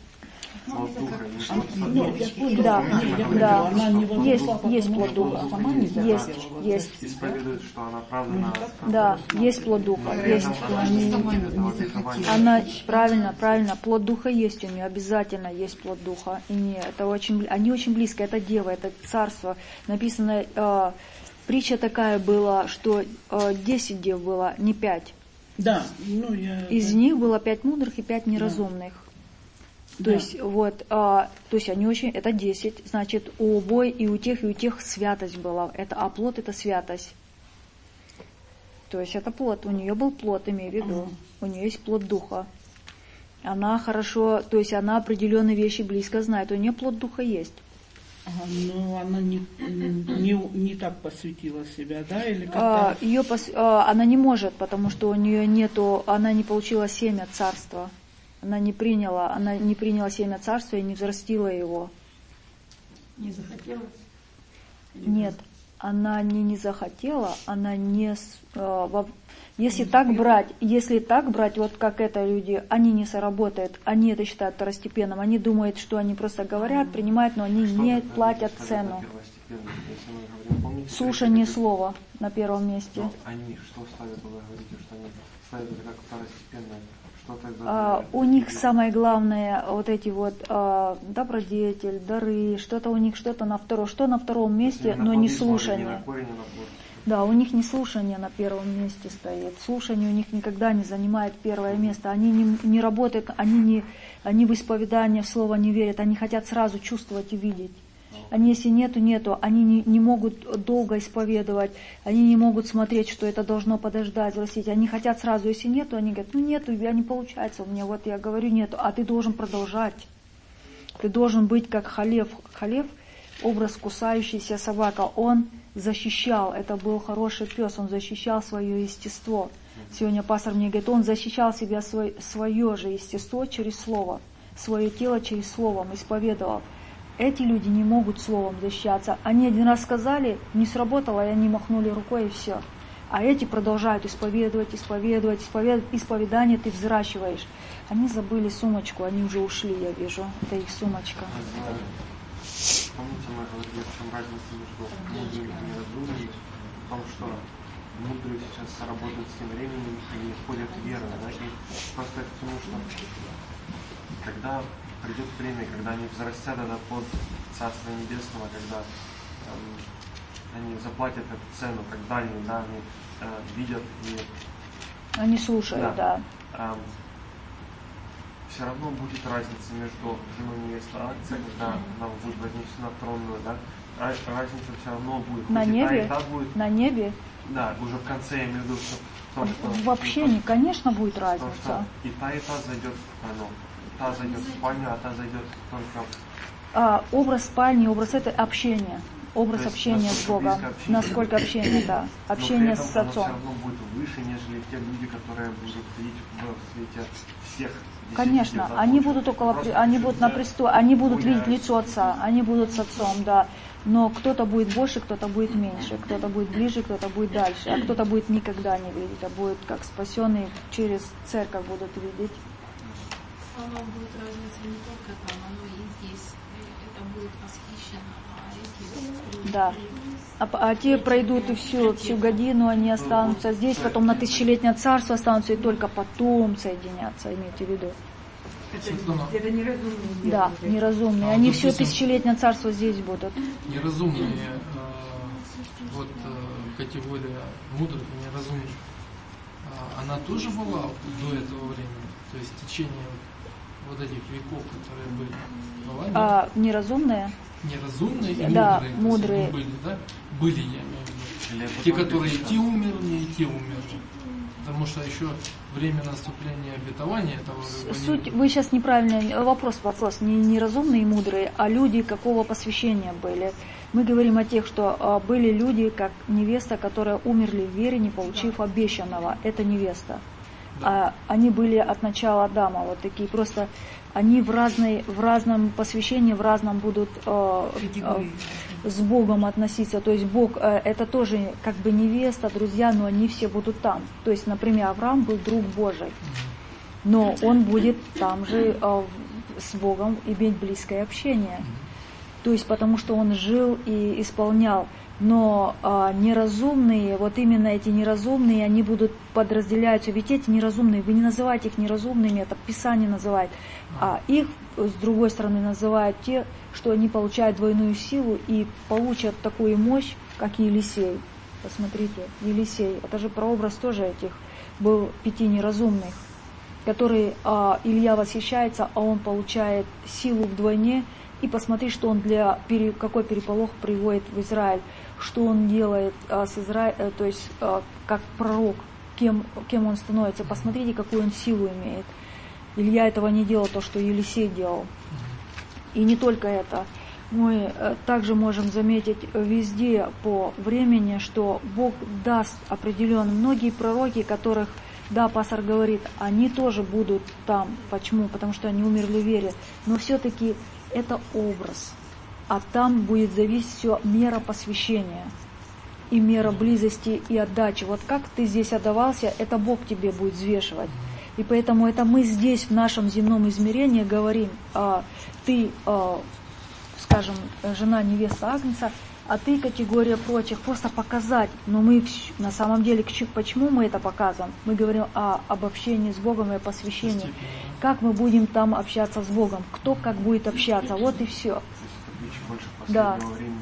Да, да, есть, есть плод духа, есть, есть. Исповедует, что она правда. Да, есть плод духа, есть. Она правильно, правильно, плод духа есть у нее, обязательно есть плод духа. И не, это очень, они очень близко, это дева, это царство. Написано, э, притча такая была, что э, десять дев было, не пять. Да, ну я. Из них было пять мудрых и пять неразумных. То да. есть вот, а, то есть они очень, это десять, значит, у обоих и у тех, и у тех святость была. Это, а плод — это святость. То есть это плод, у нее был плод, имею в виду. У нее есть плод духа. Она хорошо, то есть она определенные вещи близко знает, у нее плод духа есть. Ага, но она не, не, не так посвятила себя, да? Или как-то... а, ее пос, а, она не может, потому что у нее нету, она не получила семя царства. Она не приняла, она не приняла семя царства и не взрастила его. Не захотела? Нет, она не не захотела, она не... Э, во, если так брать, если так брать, вот как это люди, они не соработают, они это считают второстепенным, они думают, что они просто говорят, принимают, но они не платят цену. Слушание слова на первом месте. Но они что ставят, вы говорите, что они ставят это как второстепенное? А, у них самое главное вот эти вот а, добродетель, дары, что-то у них что-то на втором, что на втором месте, но не слушание. Да, у них не слушание на первом месте стоит. Слушание у них никогда не занимает первое место. Они не, не работают, они не, они в исповедание в слово не верят, они хотят сразу чувствовать и видеть. Они, если нету, нету, они не, не могут долго исповедовать, они не могут смотреть, что это должно подождать, взрастить. Они хотят сразу, если нету, они говорят, ну нету, я не получается у меня, вот я говорю нету, а ты должен продолжать. Ты должен быть как Халев. Халев, образ кусающейся собака, он защищал, это был хороший пес, он защищал свое естество. Сегодня пастор мне говорит, он защищал себя, свой, свое же естество через слово, свое тело через словом исповедовал. Эти люди не могут словом защищаться. Они один раз сказали, не сработало, и они махнули рукой, и все. А эти продолжают исповедовать, исповедовать, исповедовать. Исповедание ты взращиваешь. Они забыли сумочку, они уже ушли, я вижу. Это их сумочка. Помните, мы говорили, в чем разница между мудрыми и неразумными? В том, что мудрые сейчас работают с тем временем и ходят верой, да? И просто к тому, что когда придет время, когда они взрастят это под Царство Небесного, когда эм, они заплатят эту цену, когда они, да, они э, видят и... Они слушают, да. да. Эм, все равно будет разница между женой и невестой акция, когда она будет вознесена в тронную, да? Разница все равно будет. На Хоть небе? И та, и та будет, на небе? Да, уже в конце я имею в виду, что в том, что... В общении, конечно, будет Потому разница. что и та, и та зайдет в ну, та зайдет в спальню, а та зайдет только... А, образ спальни, образ это общение. Образ есть, общения с Богом. общение. Насколько общение, да. Общение с Оно Отцом. все равно будет выше, нежели те люди, которые будут видеть в свете всех. Конечно, они будут около, они будут на престоле, они будут видеть лицо Отца, они будут с Отцом, да. Но кто-то будет больше, кто-то будет меньше, кто-то будет ближе, кто-то будет дальше, а кто-то будет никогда не видеть, а будет как спасенные через церковь будут видеть. Оно будет разница не только там, оно и здесь. Это будет восхищено, а эти... Да. А, а те пройдут и всю, всю годину, они останутся здесь, потом на тысячелетнее царство останутся и только потом соединятся, имейте в виду. Это неразумные. Да, неразумные. Они все тысячелетнее царство здесь будут. Неразумные, э, вот э, категория мудрых и неразумных, э, она тоже была до этого времени, то есть в течение вот этих веков, которые были. Была, А, неразумные? Неразумные и да, мудрые. мудрые. Были, да? Были, я имею в виду. Те, которые и те умерли, и те умерли. Потому что еще время наступления обетования этого... Суть, вы сейчас неправильно... Вопрос, вопрос. Не неразумные и мудрые, а люди какого посвящения были. Мы говорим о тех, что а, были люди, как невеста, которые умерли в вере, не получив обещанного. Это невеста. Да. А, они были от начала Адама, вот такие. Просто они в, разной, в разном посвящении, в разном будут э, э, с Богом относиться. То есть Бог э, это тоже как бы невеста, друзья, но они все будут там. То есть, например, Авраам был друг Божий, но он будет там же э, с Богом иметь близкое общение. То есть потому что он жил и исполнял. Но а, неразумные, вот именно эти неразумные, они будут подразделяются. Ведь эти неразумные, вы не называете их неразумными, это Писание называет. А их, с другой стороны, называют те, что они получают двойную силу и получат такую мощь, как Елисей. Посмотрите, Елисей, это же прообраз тоже этих, был пяти неразумных, который а, Илья восхищается, а он получает силу вдвойне. И посмотри, что он для, какой переполох приводит в Израиль, что он делает а, с Израилем, то есть а, как пророк, кем, кем он становится. Посмотрите, какую он силу имеет. Илья этого не делал, то, что Елисей делал. И не только это. Мы а, также можем заметить везде по времени, что Бог даст определенно. Многие пророки, которых, да, пастор говорит, они тоже будут там. Почему? Потому что они умерли в вере. Но все-таки это образ, а там будет зависеть все мера посвящения и мера близости и отдачи. Вот как ты здесь отдавался, это Бог тебе будет взвешивать. И поэтому это мы здесь в нашем земном измерении говорим, а, ты, а, скажем, жена невеста Агнца, а ты категория прочих, просто показать. Но мы на самом деле, почему мы это показываем? Мы говорим о, об общении с Богом и о посвящении. Как мы будем там общаться с Богом? Кто как будет общаться? Вот и все. Да.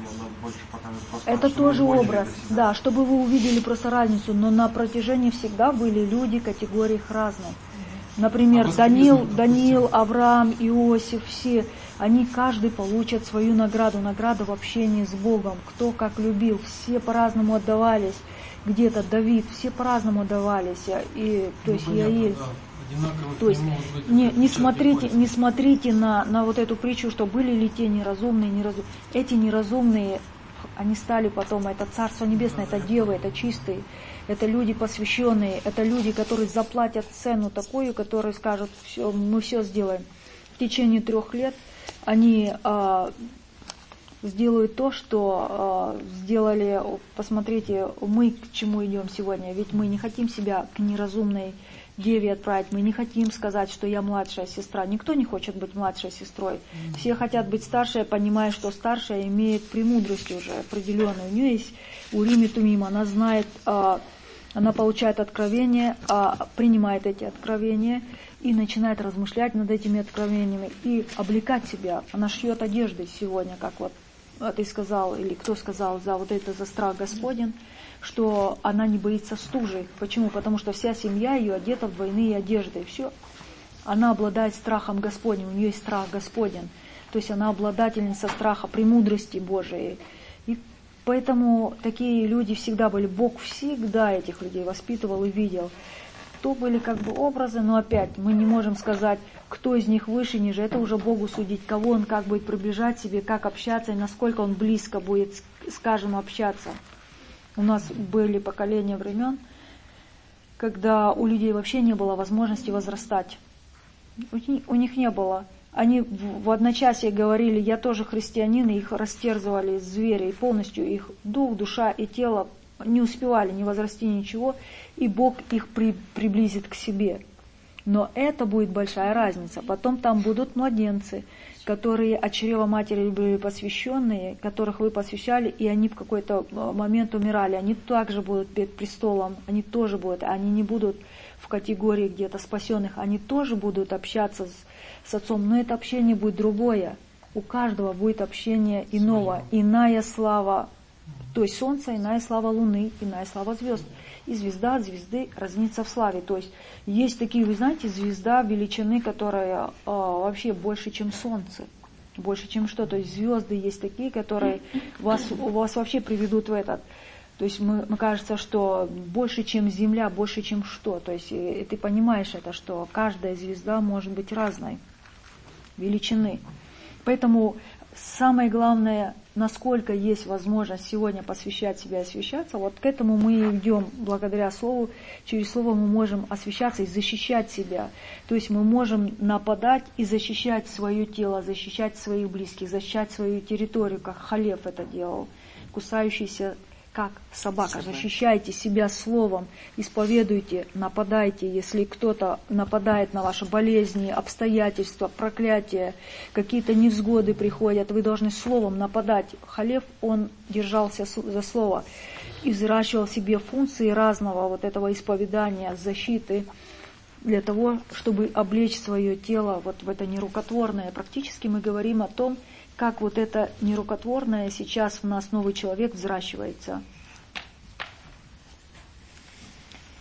Это тоже образ. Да, чтобы вы увидели просто разницу. Но на протяжении всегда были люди категорий разных. Например, Даниил, Даниил, Авраам, Иосиф, все, они каждый получат свою награду, награду в общении с Богом. Кто как любил, все по-разному отдавались. Где-то Давид, все по-разному отдавались. И, то есть ну, Иаиль. Да. То есть не, не смотрите, не смотрите на, на вот эту притчу, что были ли те неразумные, неразумные. Эти неразумные, они стали потом, это Царство Небесное, это девы, это чистые. Это люди посвященные, это люди, которые заплатят цену такую, которые скажут, все, мы все сделаем. В течение трех лет они а, сделают то, что э, сделали, посмотрите, мы к чему идем сегодня, ведь мы не хотим себя к неразумной деве отправить, мы не хотим сказать, что я младшая сестра, никто не хочет быть младшей сестрой, все хотят быть старшей, понимая, что старшая имеет премудрость уже определенную, у нее есть урим и тумим, она знает, э, она получает откровения, э, принимает эти откровения, и начинает размышлять над этими откровениями и облекать себя. Она шьет одежды сегодня, как вот ты сказал, или кто сказал, за вот это за страх Господень, что она не боится стужи. Почему? Потому что вся семья ее одета в двойные одежды. И все. Она обладает страхом Господним, у нее есть страх Господень. То есть она обладательница страха, премудрости Божией. И поэтому такие люди всегда были. Бог всегда этих людей воспитывал и видел. То были как бы образы, но опять мы не можем сказать, кто из них выше, ниже. Это уже Богу судить, кого он как будет приближать себе, как общаться и насколько он близко будет, скажем, общаться. У нас были поколения времен, когда у людей вообще не было возможности возрастать. У них не было. Они в одночасье говорили, я тоже христианин, и их растерзывали звери, и полностью их дух, душа и тело не успевали не возрасти ничего, и Бог их при, приблизит к себе. Но это будет большая разница. Потом там будут младенцы, которые от чрева матери были посвященные, которых вы посвящали, и они в какой-то момент умирали. Они также будут перед престолом, они тоже будут, они не будут в категории где-то спасенных, они тоже будут общаться с, с Отцом, но это общение будет другое. У каждого будет общение иного, иная слава. То есть солнце, иная слава луны, иная слава звезд. И звезда от звезды разнится в славе. То есть есть такие, вы знаете, звезда величины, которая э, вообще больше, чем солнце. Больше, чем что. То есть звезды есть такие, которые вас, вас вообще приведут в этот. То есть мы, мы кажется, что больше, чем земля, больше, чем что. То есть и, и ты понимаешь это, что каждая звезда может быть разной величины. Поэтому самое главное, насколько есть возможность сегодня посвящать себя и освящаться, вот к этому мы идем благодаря Слову. Через Слово мы можем освящаться и защищать себя. То есть мы можем нападать и защищать свое тело, защищать своих близких, защищать свою территорию, как Халев это делал, кусающийся как собака. Защищайте себя словом, исповедуйте, нападайте. Если кто-то нападает на ваши болезни, обстоятельства, проклятия, какие-то невзгоды приходят, вы должны словом нападать. Халев, он держался за слово и взращивал себе функции разного вот этого исповедания, защиты, для того, чтобы облечь свое тело вот в это нерукотворное. Практически мы говорим о том, как вот это нерукотворное сейчас в нас новый человек взращивается.